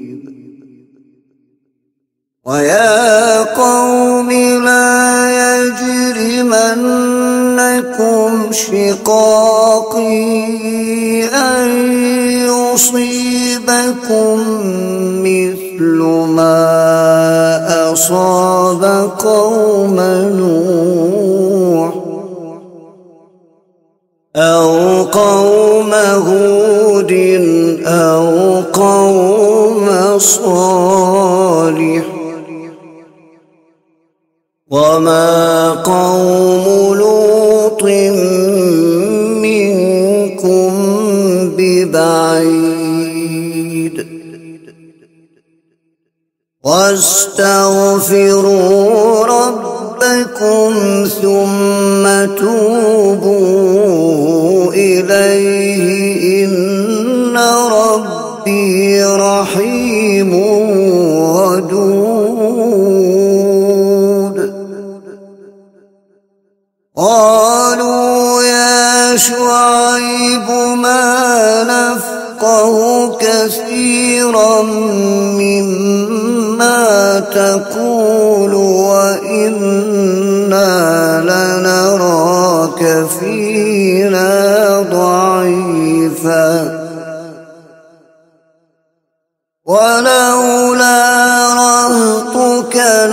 ويا قوم لا يجرمنكم شقاقي أن يصيبكم مثل ما أصاب قوم نوح أو قوم هود أو قوم صالح وما قوم لوط منكم ببعيد واستغفروا ربكم ثم توبوا إليه إن ربي رحيم ودود قالوا يا شعيب ما نفقه كثيرا مما تقول وإنا لنراك فينا ضعيفا ولولا رهطك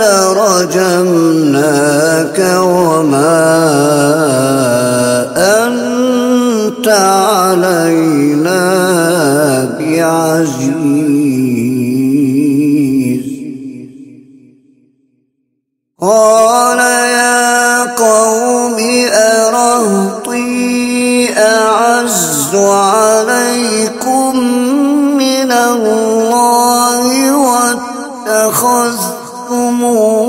لرجمناك وما أنت علينا بعزيز قال يا قوم أرهطي أعز عليكم من الله واتخذتم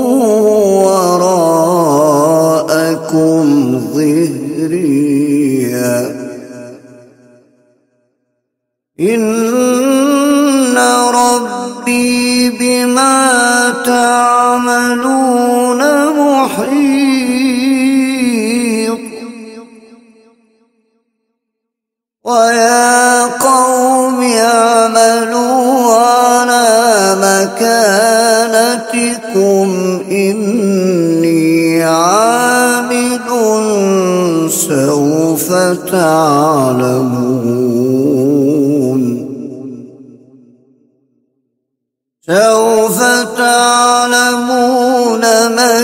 وراءكم ظهريا إن ربي بما تعملون محيط ويا قوم اعملوا على مكانتكم إني عامل سوف تعلمون سوف تعلمون من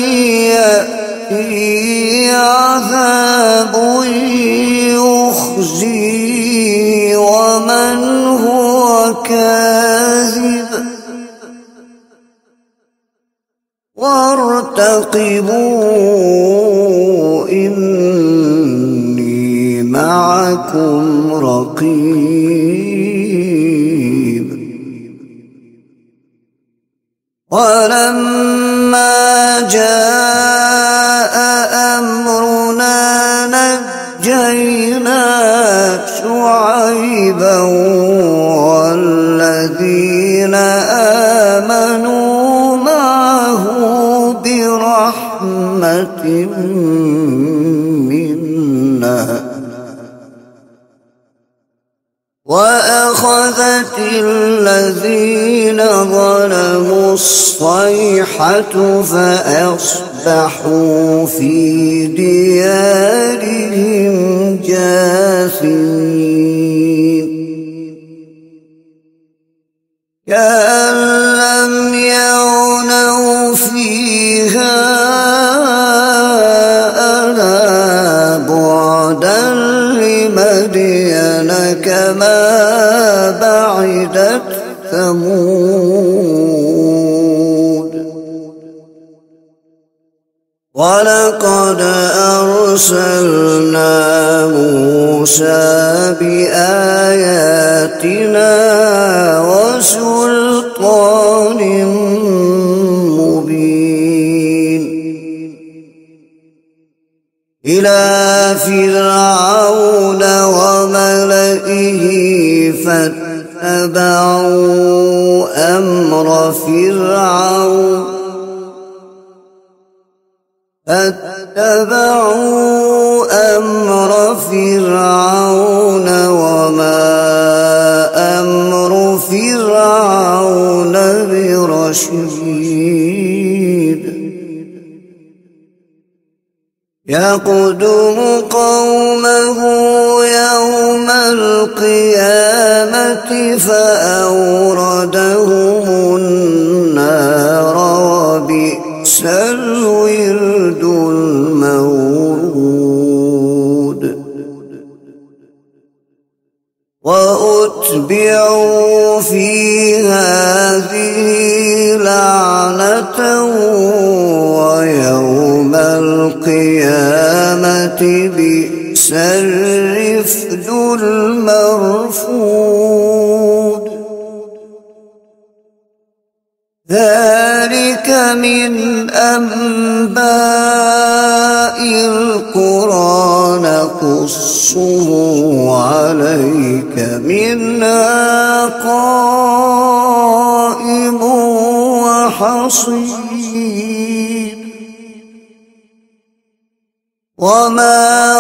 يأتي عذاب يخزي ومن هو كاذب وارتقبوا إني معكم رقيب ولما جاء أمرنا نجينا شعيبا والذين آمنوا معه برحمة منا وأخذت الذين ظلموا الصيحة فأصبحوا في ديارهم جاثمين كأن لم يغنوا فيها ألا بعدا لمدين كما بعدت ثمود ولقد أرسلنا موسى بآياتنا وسلطان مبين إلى فرعون وملئه فاتبعوا أمر فرعون فاتبعوا أمر فرعون وما أمر فرعون برشيد يقدم قومه يوم القيامة فأوردهم النار وبئس الورد المورود وأتبعوا في هذه لعنة ويوم القيامة بئس الرفد المرفود ذلك من أنباء القرى نقصه عليك منها قائم وحصيد وما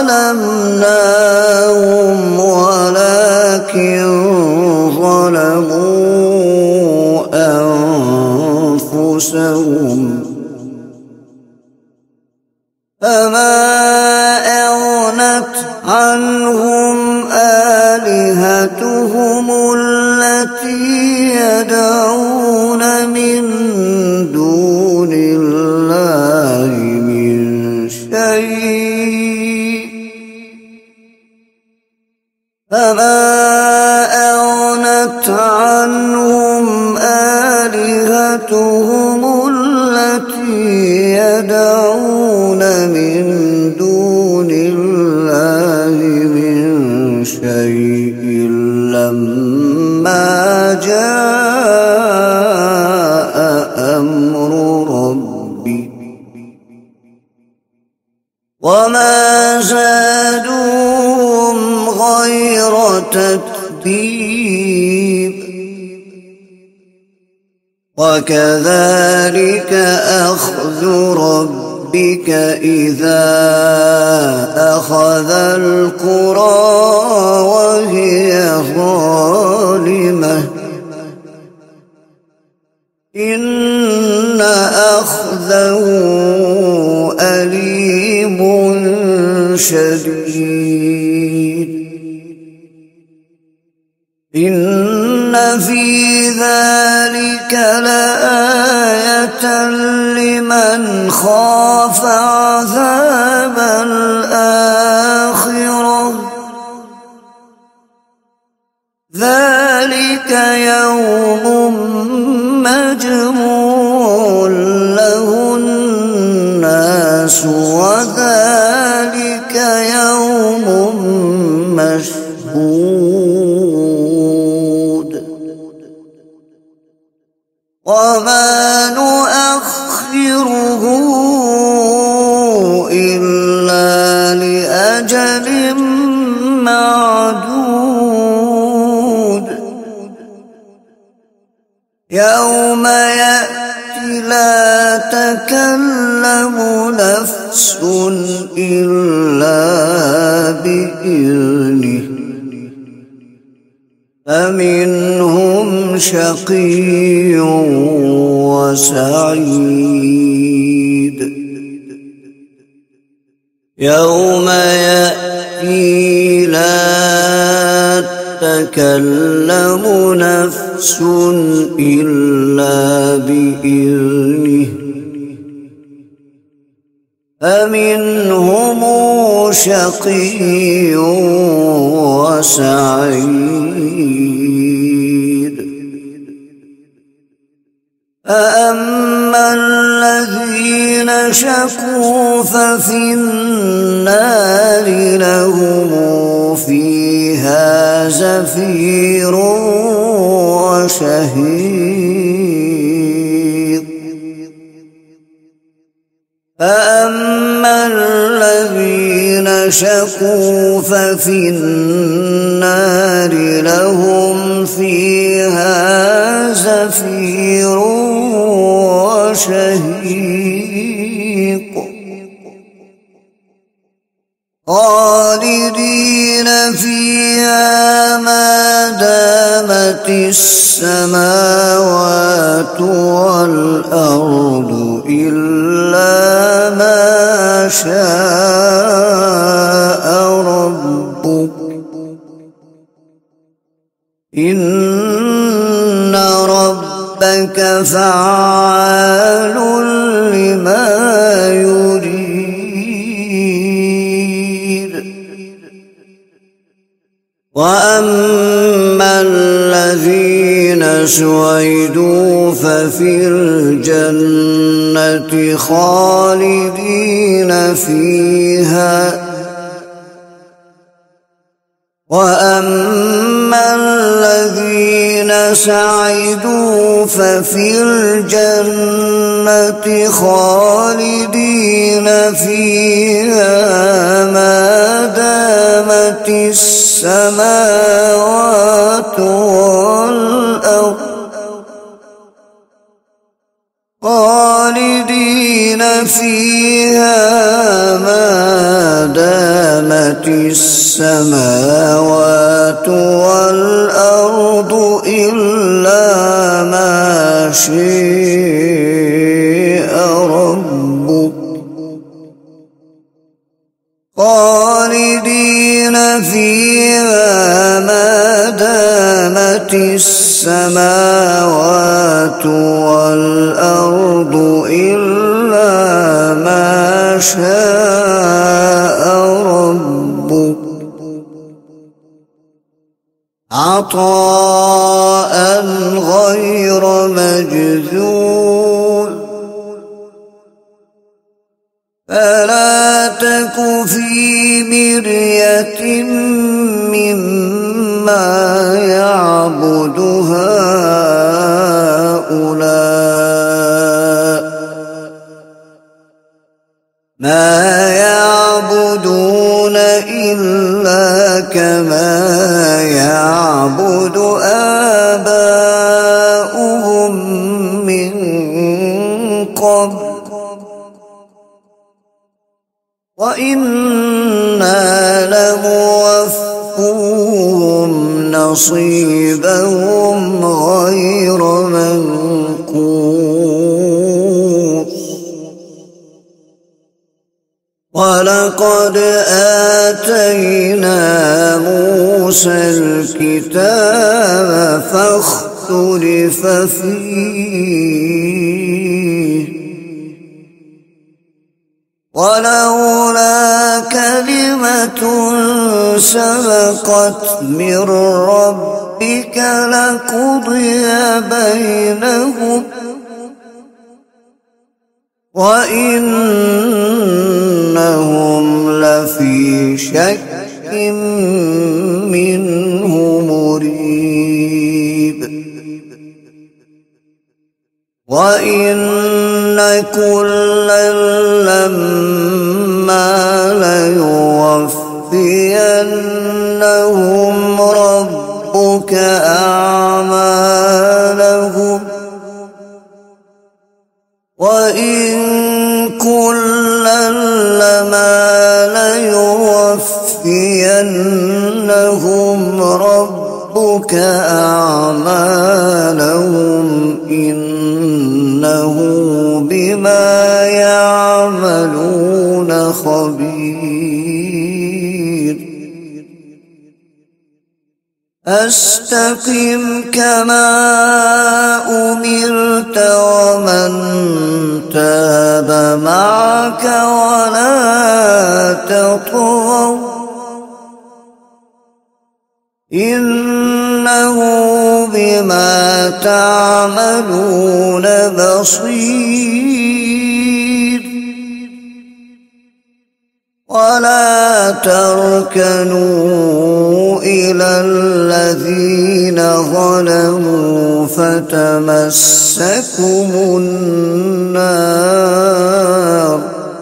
ظلمناهم ولكن ظلموا أنفسهم فما أغنت عنهم آلهتهم التي يدعون من دون الله من شيء فما أغنت عنهم آلهتهم التي يدعون من دون الله من شيء لما جاء أمر ربي وما زادوهم غير تتبيب وكذلك أخذ ربك إذا أخذ القرى وهي ظالمة إن أخذه أليم شديد إن في ذلك لآية لمن خاف عذاب الآخرة ذلك يوم مجموع له الناس وذلك يوم مشهود وما نؤخره إلا لأجل معدود يوم يأتي لا تكلم نفس إلا بإذنه فمنهم شقي وسعيد يوم يأتي لا تكلم نفس إلا بإذنه فمنهم شقي وسعيد فأما الذين شقوا ففي النار لهم فيها زفير وشهيق فأما الذين شقوا ففي النار لهم فيها زفير وشهيق خالدين فيها ما دامت السماوات والأرض إلا ما شاء ربك إن ربك فعال لما يريد وأما الذين سعدوا ففي الجنة خالدين فيها وأما الذين سعدوا ففي الجنة خالدين فيها ما دامت السماوات والأرض خالدين فيها ما دامت السماوات والأرض إلا ما شاء ربك خالدين فيها ما دامت السماوات والأرض إلا ما شاء ربك عطاء غير مجذوذ فلا تك في مرية مما يعبد هؤلاء ما يعبدون إلا كما يعبد آباؤهم من قبل وإنا لموفوهم نصيبهم غير منقوص ولقد آتينا موسى الكتاب فاختلف فيه ولولا كلمة سبقت من ربك لقضي بينهم وإنهم لفي شك منه مريب وإن كلا لما ليوفينهم ربك أعمالهم وإن كلا لما ليوفينهم ربك أعمالهم إنه بما يعملون خبير أستقم كما أمرت ومن تاب معك ولا تطغوا إنه بما تعملون بصير ولا تركنوا إلى الذين ظلموا فتمسكم النار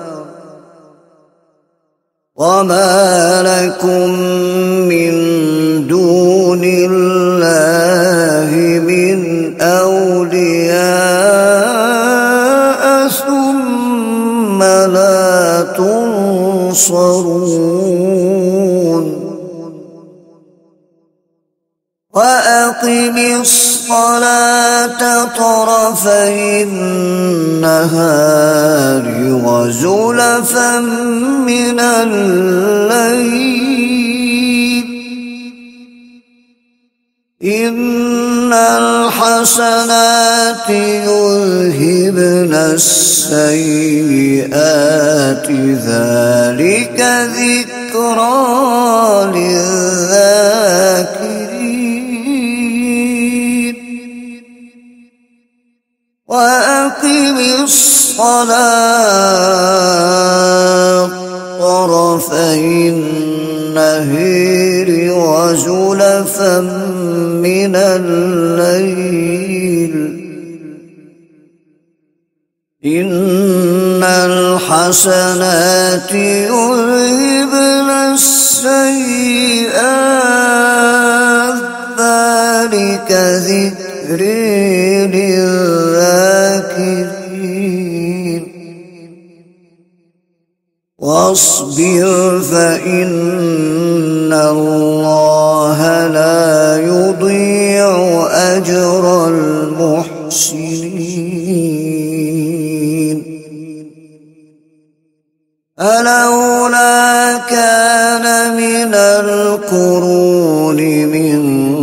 وما لكم من دون الله من أولياء ثم لا تنصرون وأقم الصلاة طرفي النهار وزلفا من الليل إن الحسنات يذهبن السيئات ذلك ذكرى للذاكرين وأقم الصلاة طرفي النهار وزلفا من الليل إن الحسنات يذهبن السيئات ذلك ذكر للذاكرين واصبر فإن الله لا يضيع أجر المحسنين ألولا كان من القرون من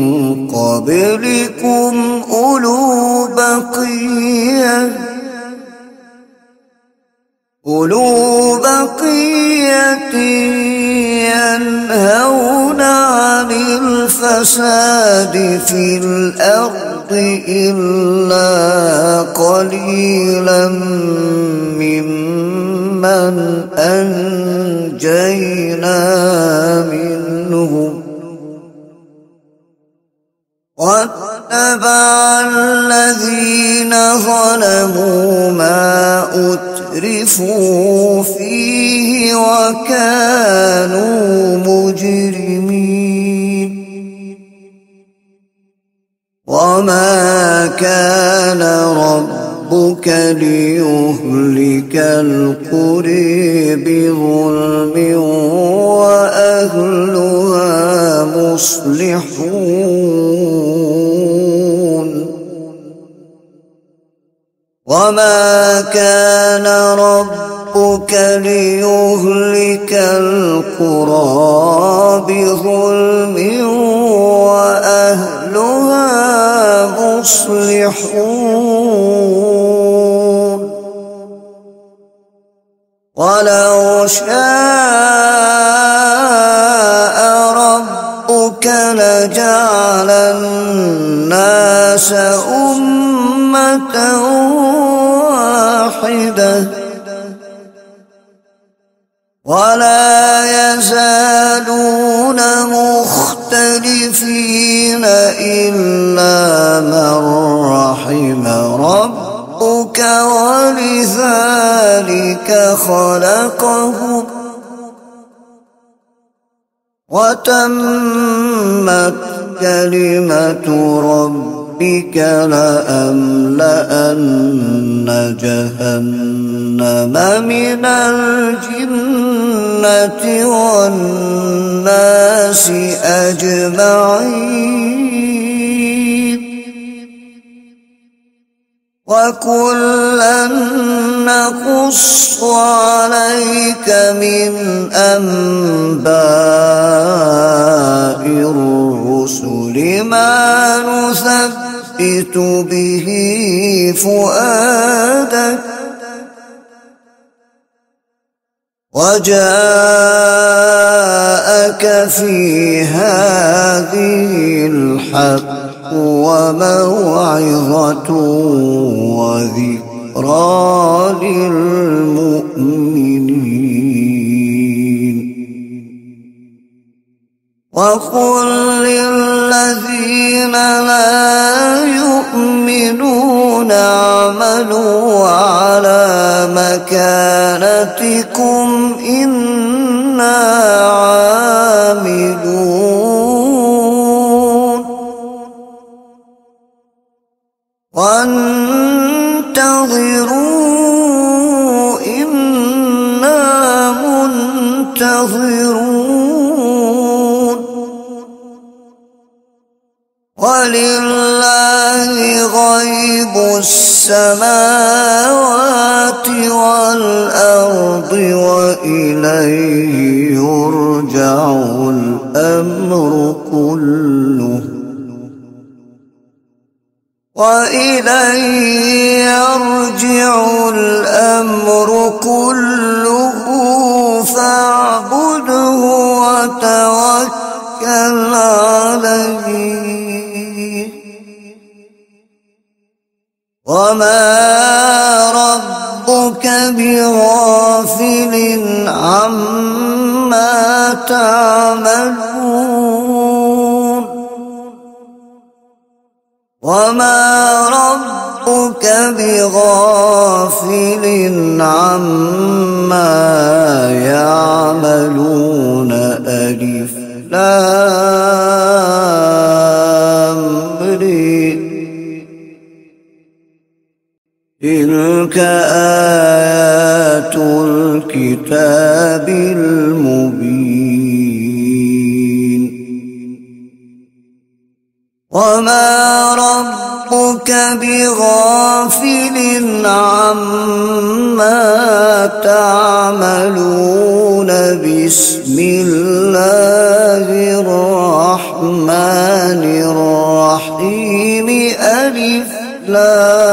قبلكم أولو بقية أولو بقية ينهون عن الفساد في الأرض إلا قليلا ممن أنجينا منهم واتبع الذين ظلموا ما أترفوا فيه وكانوا مجرمين وما كان ربك ليهلك القرى بظلم وأهلها مصلحون وما كان ربك ليهلك القرى بظلم وأهلها مصلحون ولو شاء ربك لجعل الناس أمة واحدة ولا يزالون مختلفين إلا من رحم ربك ولذلك خلقهم وتمت كلمة ربك لأملأن جهنم من الجنة والناس أجمعين وكلا نقص عليك من أنباء الرسل ما نثبت به فؤادك وجاءك في هذه الحق وموعظة وذكرى للمؤمنين وقل للذين لا يؤمنون اعملوا على مكانتكم إنا عاملون وانتظروا إنا منتظرون ولله غيب السماوات والأرض وإليه يرجع الأمر كله وإليه يرجع الأمر كله فاعبده وتوكل عليه وما ربك بغافل عما تعملون وما ربك بغافل عما يعملون ألف لام ر تلك آيات الكتاب المبين وما ربك بغافل عما تعملون بسم الله الرحمن الرحيم ألف لام